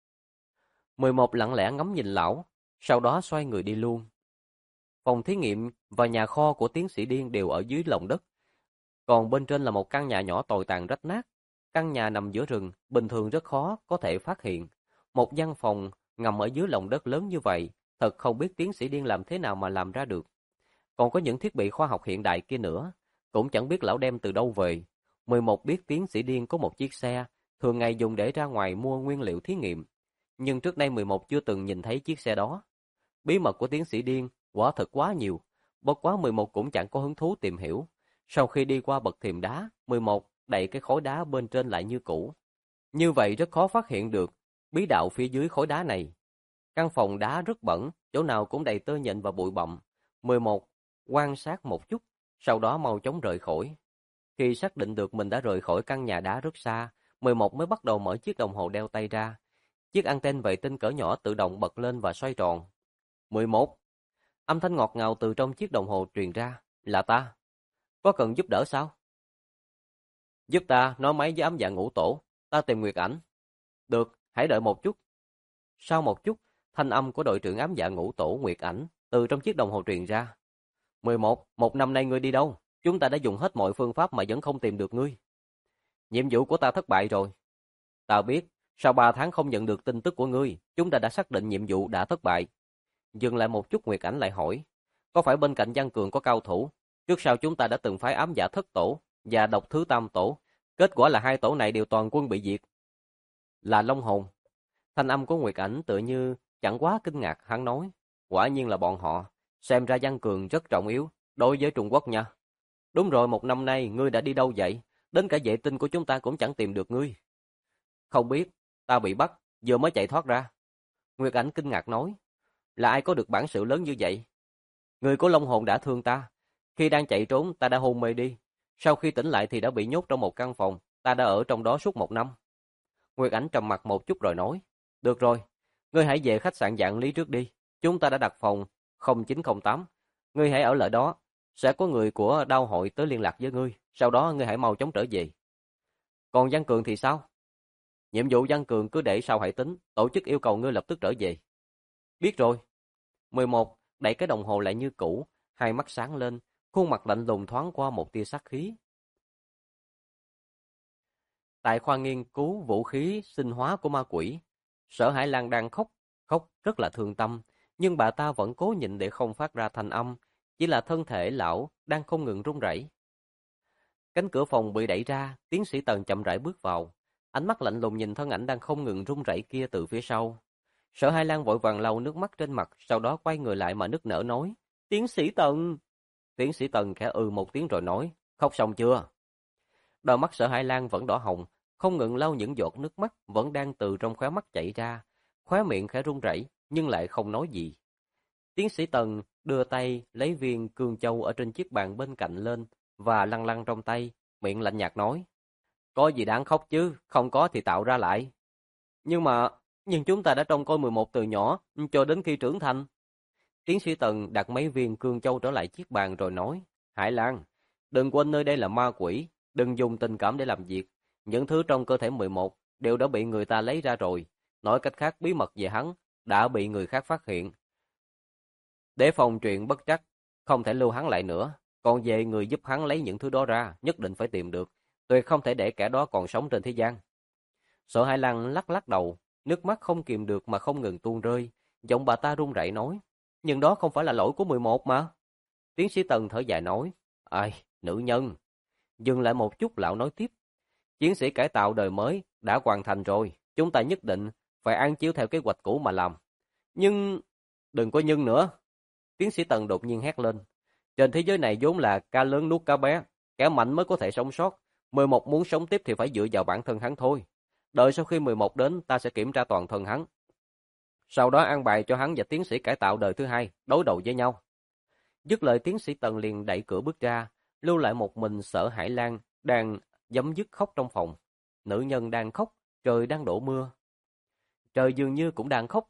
11 lặng lẽ ngắm nhìn lão, sau đó xoay người đi luôn. Phòng thí nghiệm và nhà kho của tiến sĩ Điên đều ở dưới lòng đất. Còn bên trên là một căn nhà nhỏ tồi tàn rách nát. Căn nhà nằm giữa rừng, bình thường rất khó có thể phát hiện. Một văn phòng ngầm ở dưới lòng đất lớn như vậy, thật không biết tiến sĩ Điên làm thế nào mà làm ra được. Còn có những thiết bị khoa học hiện đại kia nữa, cũng chẳng biết lão đem từ đâu về. 11 biết tiến sĩ Điên có một chiếc xe, thường ngày dùng để ra ngoài mua nguyên liệu thí nghiệm. Nhưng trước đây 11 chưa từng nhìn thấy chiếc xe đó. Bí mật của tiến sĩ Điên quả thật quá nhiều, bất quá 11 cũng chẳng có hứng thú tìm hiểu. Sau khi đi qua bậc thềm đá, 11 đậy cái khối đá bên trên lại như cũ. Như vậy rất khó phát hiện được bí đạo phía dưới khối đá này. Căn phòng đá rất bẩn, chỗ nào cũng đầy tơ nhện và bụi bặm. 11 quan sát một chút, sau đó mau chóng rời khỏi. Khi xác định được mình đã rời khỏi căn nhà đá rất xa, 11 mới bắt đầu mở chiếc đồng hồ đeo tay ra. Chiếc anten vệ tinh cỡ nhỏ tự động bật lên và xoay tròn. 11. Âm thanh ngọt ngào từ trong chiếc đồng hồ truyền ra. Là ta. Có cần giúp đỡ sao? Giúp ta nói máy với ấm dạ ngũ tổ. Ta tìm Nguyệt Ảnh. Được, hãy đợi một chút. Sau một chút, Thanh âm của đội trưởng ám dạ ngũ tổ Nguyệt Ảnh từ trong chiếc đồng hồ truyền ra. 11, một năm nay ngươi đi đâu? Chúng ta đã dùng hết mọi phương pháp mà vẫn không tìm được ngươi. Nhiệm vụ của ta thất bại rồi. Ta biết, sau 3 tháng không nhận được tin tức của ngươi, chúng ta đã xác định nhiệm vụ đã thất bại. Dừng lại một chút, Nguyệt Ảnh lại hỏi, có phải bên cạnh Giang Cường có cao thủ? Trước sau chúng ta đã từng phái ám dạ thất tổ và độc thứ tam tổ, kết quả là 2 tổ này đều toàn quân bị diệt. Là Long Hồn. Thanh âm của Nguyệt Ảnh tựa như chẳng quá kinh ngạc, hắn nói, quả nhiên là bọn họ, xem ra Giang Cường rất trọng yếu đối với Trung Quốc nha. Đúng rồi, một năm nay ngươi đã đi đâu vậy? Đến cả vệ tinh của chúng ta cũng chẳng tìm được ngươi. Không biết, ta bị bắt, vừa mới chạy thoát ra. Nguyệt Ảnh kinh ngạc nói, là ai có được bản sự lớn như vậy? Người của Long Hồn đã thương ta. Khi đang chạy trốn, ta đã hôn mê đi. Sau khi tỉnh lại thì đã bị nhốt trong một căn phòng, ta đã ở trong đó suốt 1 năm. Nguyệt Ảnh trầm mặt một chút rồi nói, được rồi, ngươi hãy về khách sạn Dạng Lý trước đi. Chúng ta đã đặt phòng 0908. Ngươi hãy ở lại đó, sẽ có người của đao hội tới liên lạc với ngươi. Sau đó ngươi hãy mau chóng trở về. Còn Giang Cường thì sao? Nhiệm vụ Giang Cường cứ để sau hãy tính, tổ chức yêu cầu ngươi lập tức trở về. Biết rồi. 11 đẩy cái đồng hồ lại như cũ, hai mắt sáng lên, khuôn mặt lạnh lùng thoáng qua một tia sát khí. Tại khoa nghiên cứu vũ khí sinh hóa của ma quỷ, Sở Hải Lan đang khóc rất là thương tâm, nhưng bà ta vẫn cố nhịn để không phát ra thanh âm, chỉ là thân thể lão đang không ngừng run rẩy. Cánh cửa phòng bị đẩy ra, tiến sĩ Tần chậm rãi bước vào, ánh mắt lạnh lùng nhìn thân ảnh đang không ngừng run rẩy kia từ phía sau. Sở Hải Lan vội vàng lau nước mắt trên mặt, sau đó quay người lại mà nức nở nói, tiến sĩ Tần. Tiến sĩ Tần khẽ một tiếng rồi nói, khóc xong chưa? Đôi mắt Sở Hải Lan vẫn đỏ hồng, không ngừng lau những giọt nước mắt vẫn đang từ trong khóe mắt chảy ra, khóe miệng khẽ run rẩy nhưng lại không nói gì. Tiến sĩ Tần đưa tay lấy viên cương châu ở trên chiếc bàn bên cạnh lên và lăn lăn trong tay, miệng lạnh nhạt nói, có gì đáng khóc chứ, không có thì tạo ra lại. Nhưng chúng ta đã trông coi 11 từ nhỏ cho đến khi trưởng thành. Tiến sĩ Tần đặt mấy viên cương châu trở lại chiếc bàn rồi nói, Hải Lan, đừng quên nơi đây là ma quỷ, đừng dùng tình cảm để làm việc. Những thứ trong cơ thể 11 đều đã bị người ta lấy ra rồi. Nói cách khác, bí mật về hắn đã bị người khác phát hiện. Để phòng chuyện bất trắc, không thể lưu hắn lại nữa. Còn về người giúp hắn lấy những thứ đó ra, nhất định phải tìm được. Tuyệt không thể để kẻ đó còn sống trên thế gian. Sở Hải Lan lắc lắc đầu, nước mắt không kìm được mà không ngừng tuôn rơi. Giọng bà ta run rẩy nói, nhưng đó không phải là lỗi của 11 mà. Tiến sĩ Tần thở dài nói, ai, nữ nhân. Dừng lại một chút, lão nói tiếp, chiến sĩ cải tạo đời mới đã hoàn thành rồi, chúng ta nhất định phải ăn chiếu theo kế hoạch cũ mà làm. Nhưng, đừng có nhưng nữa. Tiến sĩ Tần đột nhiên hét lên, trên thế giới này vốn là cá lớn nuốt cá bé, kẻ mạnh mới có thể sống sót. 11 muốn sống tiếp thì phải dựa vào bản thân hắn thôi. Đợi sau khi 11 đến, ta sẽ kiểm tra toàn thân hắn. Sau đó an bài cho hắn và tiến sĩ cải tạo đời thứ hai đối đầu với nhau. Dứt lời, tiến sĩ Tần liền đẩy cửa bước ra, lưu lại một mình Sở Hải Lan đang giấm dứt khóc trong phòng. Nữ nhân đang khóc, trời đang đổ mưa. Trời dường như cũng đang khóc.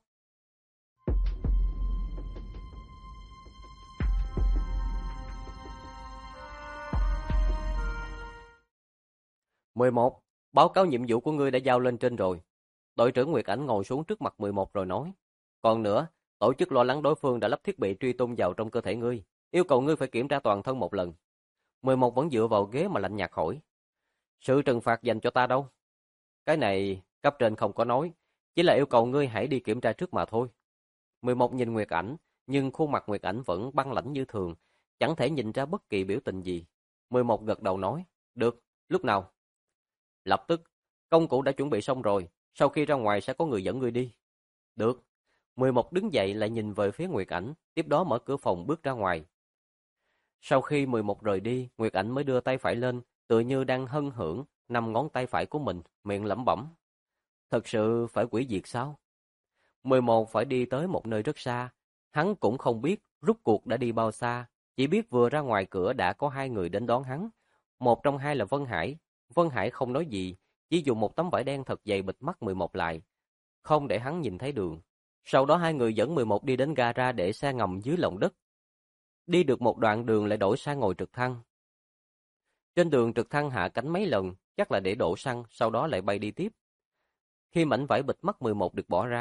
"11, báo cáo nhiệm vụ của ngươi đã giao lên trên rồi." Đội trưởng Nguyệt Ảnh ngồi xuống trước mặt 11 rồi nói, còn nữa, tổ chức lo lắng đối phương đã lắp thiết bị truy tung vào trong cơ thể ngươi, yêu cầu ngươi phải kiểm tra toàn thân một lần. 11 vẫn dựa vào ghế mà lạnh nhạt hỏi, sự trừng phạt dành cho ta đâu? Cái này cấp trên không có nói, chỉ là yêu cầu ngươi hãy đi kiểm tra trước mà thôi. 11 nhìn Nguyệt Ảnh, nhưng khuôn mặt Nguyệt Ảnh vẫn băng lãnh như thường, chẳng thể nhìn ra bất kỳ biểu tình gì. 11 gật đầu nói, được, lúc nào? Lập tức, công cụ đã chuẩn bị xong rồi, sau khi ra ngoài sẽ có người dẫn ngươi đi. Được. 11 đứng dậy lại nhìn về phía Nguyệt Ảnh, tiếp đó mở cửa phòng bước ra ngoài. Sau khi 11 rời đi, Nguyệt Ảnh mới đưa tay phải lên, tựa như đang hân hưởng 5 ngón tay phải của mình, miệng lẩm bẩm. Thật sự phải hủy diệt sao? 11 phải đi tới một nơi rất xa, hắn cũng không biết rút cuộc đã đi bao xa, chỉ biết vừa ra ngoài cửa đã có 2 người đến đón hắn. Một trong hai là Vân Hải. Vân Hải không nói gì, chỉ dùng một tấm vải đen thật dày bịt mắt 11 lại, không để hắn nhìn thấy đường. Sau đó 2 người dẫn 11 đi đến gara để xe ngầm dưới lòng đất. Đi được một đoạn đường lại đổi sang ngồi trực thăng. Trên đường trực thăng hạ cánh mấy lần, chắc là để đổ xăng, sau đó lại bay đi tiếp. Khi mảnh vải bịt mắt 11 được bỏ ra,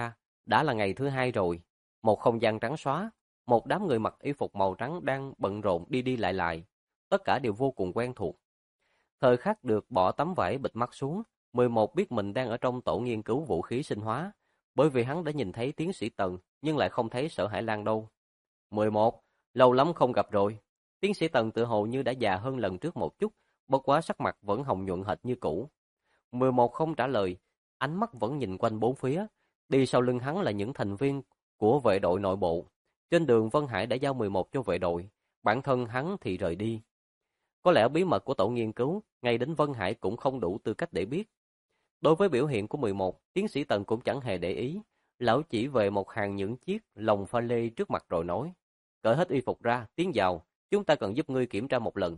Đã là ngày thứ 2 rồi, một không gian trắng xóa, một đám người mặc y phục màu trắng đang bận rộn đi đi lại lại, tất cả đều vô cùng quen thuộc. Thời khắc được bỏ tấm vải bịt mắt xuống, 11 biết mình đang ở trong tổ nghiên cứu vũ khí sinh hóa, bởi vì hắn đã nhìn thấy tiến sĩ Tần nhưng lại không thấy Sở Hải Lan đâu. 11, lâu lắm không gặp rồi. Tiến sĩ Tần tự hồ như đã già hơn lần trước một chút, bất quá sắc mặt vẫn hồng nhuận hệt như cũ. 11 không trả lời, ánh mắt vẫn nhìn quanh bốn phía. Đi sau lưng hắn là những thành viên của vệ đội nội bộ. Trên đường Vân Hải đã giao 11 cho vệ đội, bản thân hắn thì rời đi. Có lẽ bí mật của tổ nghiên cứu, ngay đến Vân Hải cũng không đủ tư cách để biết. Đối với biểu hiện của 11, tiến sĩ Tần cũng chẳng hề để ý. Lão chỉ về một hàng những chiếc lồng pha lê trước mặt rồi nói: cởi hết y phục ra, tiến vào, chúng ta cần giúp ngươi kiểm tra một lần.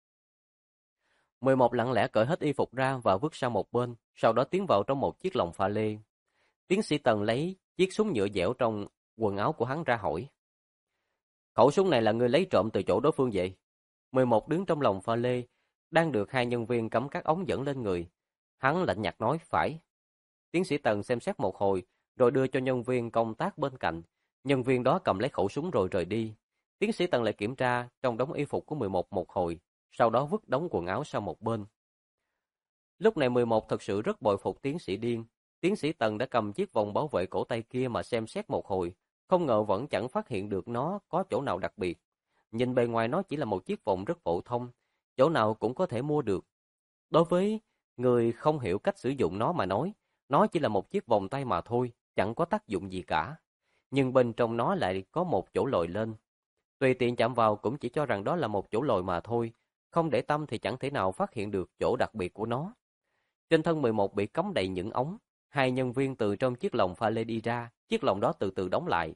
11 lặng lẽ cởi hết y phục ra và vứt sang một bên, sau đó tiến vào trong một chiếc lồng pha lê. Tiến sĩ Tần lấy chiếc súng nhựa dẻo trong quần áo của hắn ra hỏi: khẩu súng này là ngươi lấy trộm từ chỗ đối phương vậy? 11 đứng trong lồng pha lê, đang được hai nhân viên cắm các ống dẫn lên người. Hắn lạnh nhạt nói: phải. Tiến sĩ Tần xem xét một hồi, rồi đưa cho nhân viên công tác bên cạnh. Nhân viên đó cầm lấy khẩu súng rồi rời đi. Tiến sĩ Tần lại kiểm tra trong đống y phục của 11 một hồi, sau đó vứt đống quần áo sang một bên. Lúc này 11 thật sự rất bội phục tiến sĩ Điên. Tiến sĩ Tần đã cầm chiếc vòng bảo vệ cổ tay kia mà xem xét một hồi, không ngờ vẫn chẳng phát hiện được nó có chỗ nào đặc biệt. Nhìn bề ngoài nó chỉ là một chiếc vòng rất phổ thông, chỗ nào cũng có thể mua được. Đối với người không hiểu cách sử dụng nó mà nói, nó chỉ là một chiếc vòng tay mà thôi, chẳng có tác dụng gì cả. Nhưng bên trong nó lại có một chỗ lồi lên. Tùy tiện chạm vào cũng chỉ cho rằng đó là một chỗ lồi mà thôi, không để tâm thì chẳng thể nào phát hiện được chỗ đặc biệt của nó. Trên thân 11 bị cắm đầy những ống, hai nhân viên từ trong chiếc lồng pha lê đi ra, chiếc lồng đó từ từ đóng lại.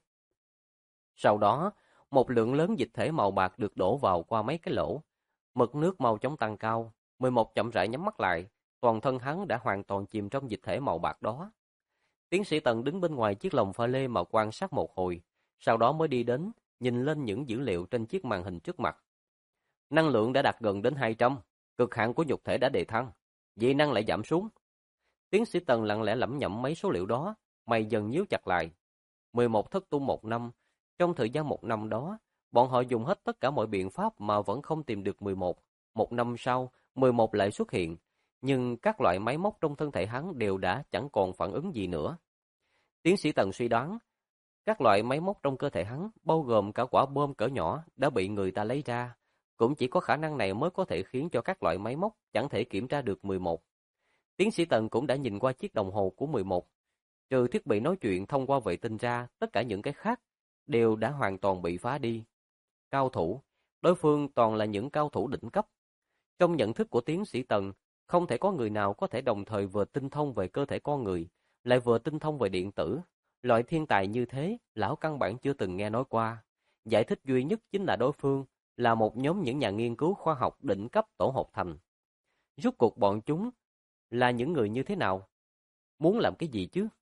Sau đó, một lượng lớn dịch thể màu bạc được đổ vào qua mấy cái lỗ. Mực nước mau chóng tăng cao, 11 chậm rãi nhắm mắt lại, toàn thân hắn đã hoàn toàn chìm trong dịch thể màu bạc đó. Tiến sĩ Tần đứng bên ngoài chiếc lồng pha lê mà quan sát một hồi, sau đó mới đi đến, nhìn lên những dữ liệu trên chiếc màn hình trước mặt. Năng lượng đã đạt gần đến 200, cực hạn của nhục thể đã đề thăng, dị năng lại giảm xuống. Tiến sĩ Tần lặng lẽ lẩm nhẩm mấy số liệu đó, mày dần nhíu chặt lại. 11 thất tung một năm, trong thời gian một năm đó, bọn họ dùng hết tất cả mọi biện pháp mà vẫn không tìm được 11. Một năm sau, 11 lại xuất hiện, nhưng các loại máy móc trong thân thể hắn đều đã chẳng còn phản ứng gì nữa. Tiến sĩ Tần suy đoán, các loại máy móc trong cơ thể hắn, bao gồm cả quả bom cỡ nhỏ, đã bị người ta lấy ra. Cũng chỉ có khả năng này mới có thể khiến cho các loại máy móc chẳng thể kiểm tra được 11. Tiến sĩ Tần cũng đã nhìn qua chiếc đồng hồ của 11. Trừ thiết bị nói chuyện thông qua vệ tinh ra, tất cả những cái khác đều đã hoàn toàn bị phá đi. Cao thủ, đối phương toàn là những cao thủ đỉnh cấp. Trong nhận thức của tiến sĩ Tần, không thể có người nào có thể đồng thời vừa tinh thông về cơ thể con người, lại vừa tinh thông về điện tử. Loại thiên tài như thế, lão căn bản chưa từng nghe nói qua. Giải thích duy nhất chính là đối phương là một nhóm những nhà nghiên cứu khoa học đỉnh cấp tổ hợp thành. Rốt cuộc bọn chúng là những người như thế nào? Muốn làm cái gì chứ?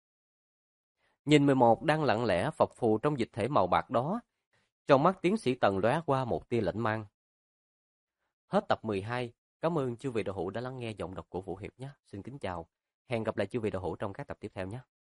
Nhìn 11 đang lặng lẽ phập phù trong dịch thể màu bạc đó, trong mắt tiến sĩ Tần lóe qua một tia lạnh mang. Hết tập 12. Cảm ơn chư vị đạo hữu đã lắng nghe giọng đọc của Vũ Hiệp nhé. Xin kính chào. Hẹn gặp lại chư vị đạo hữu trong các tập tiếp theo nhé.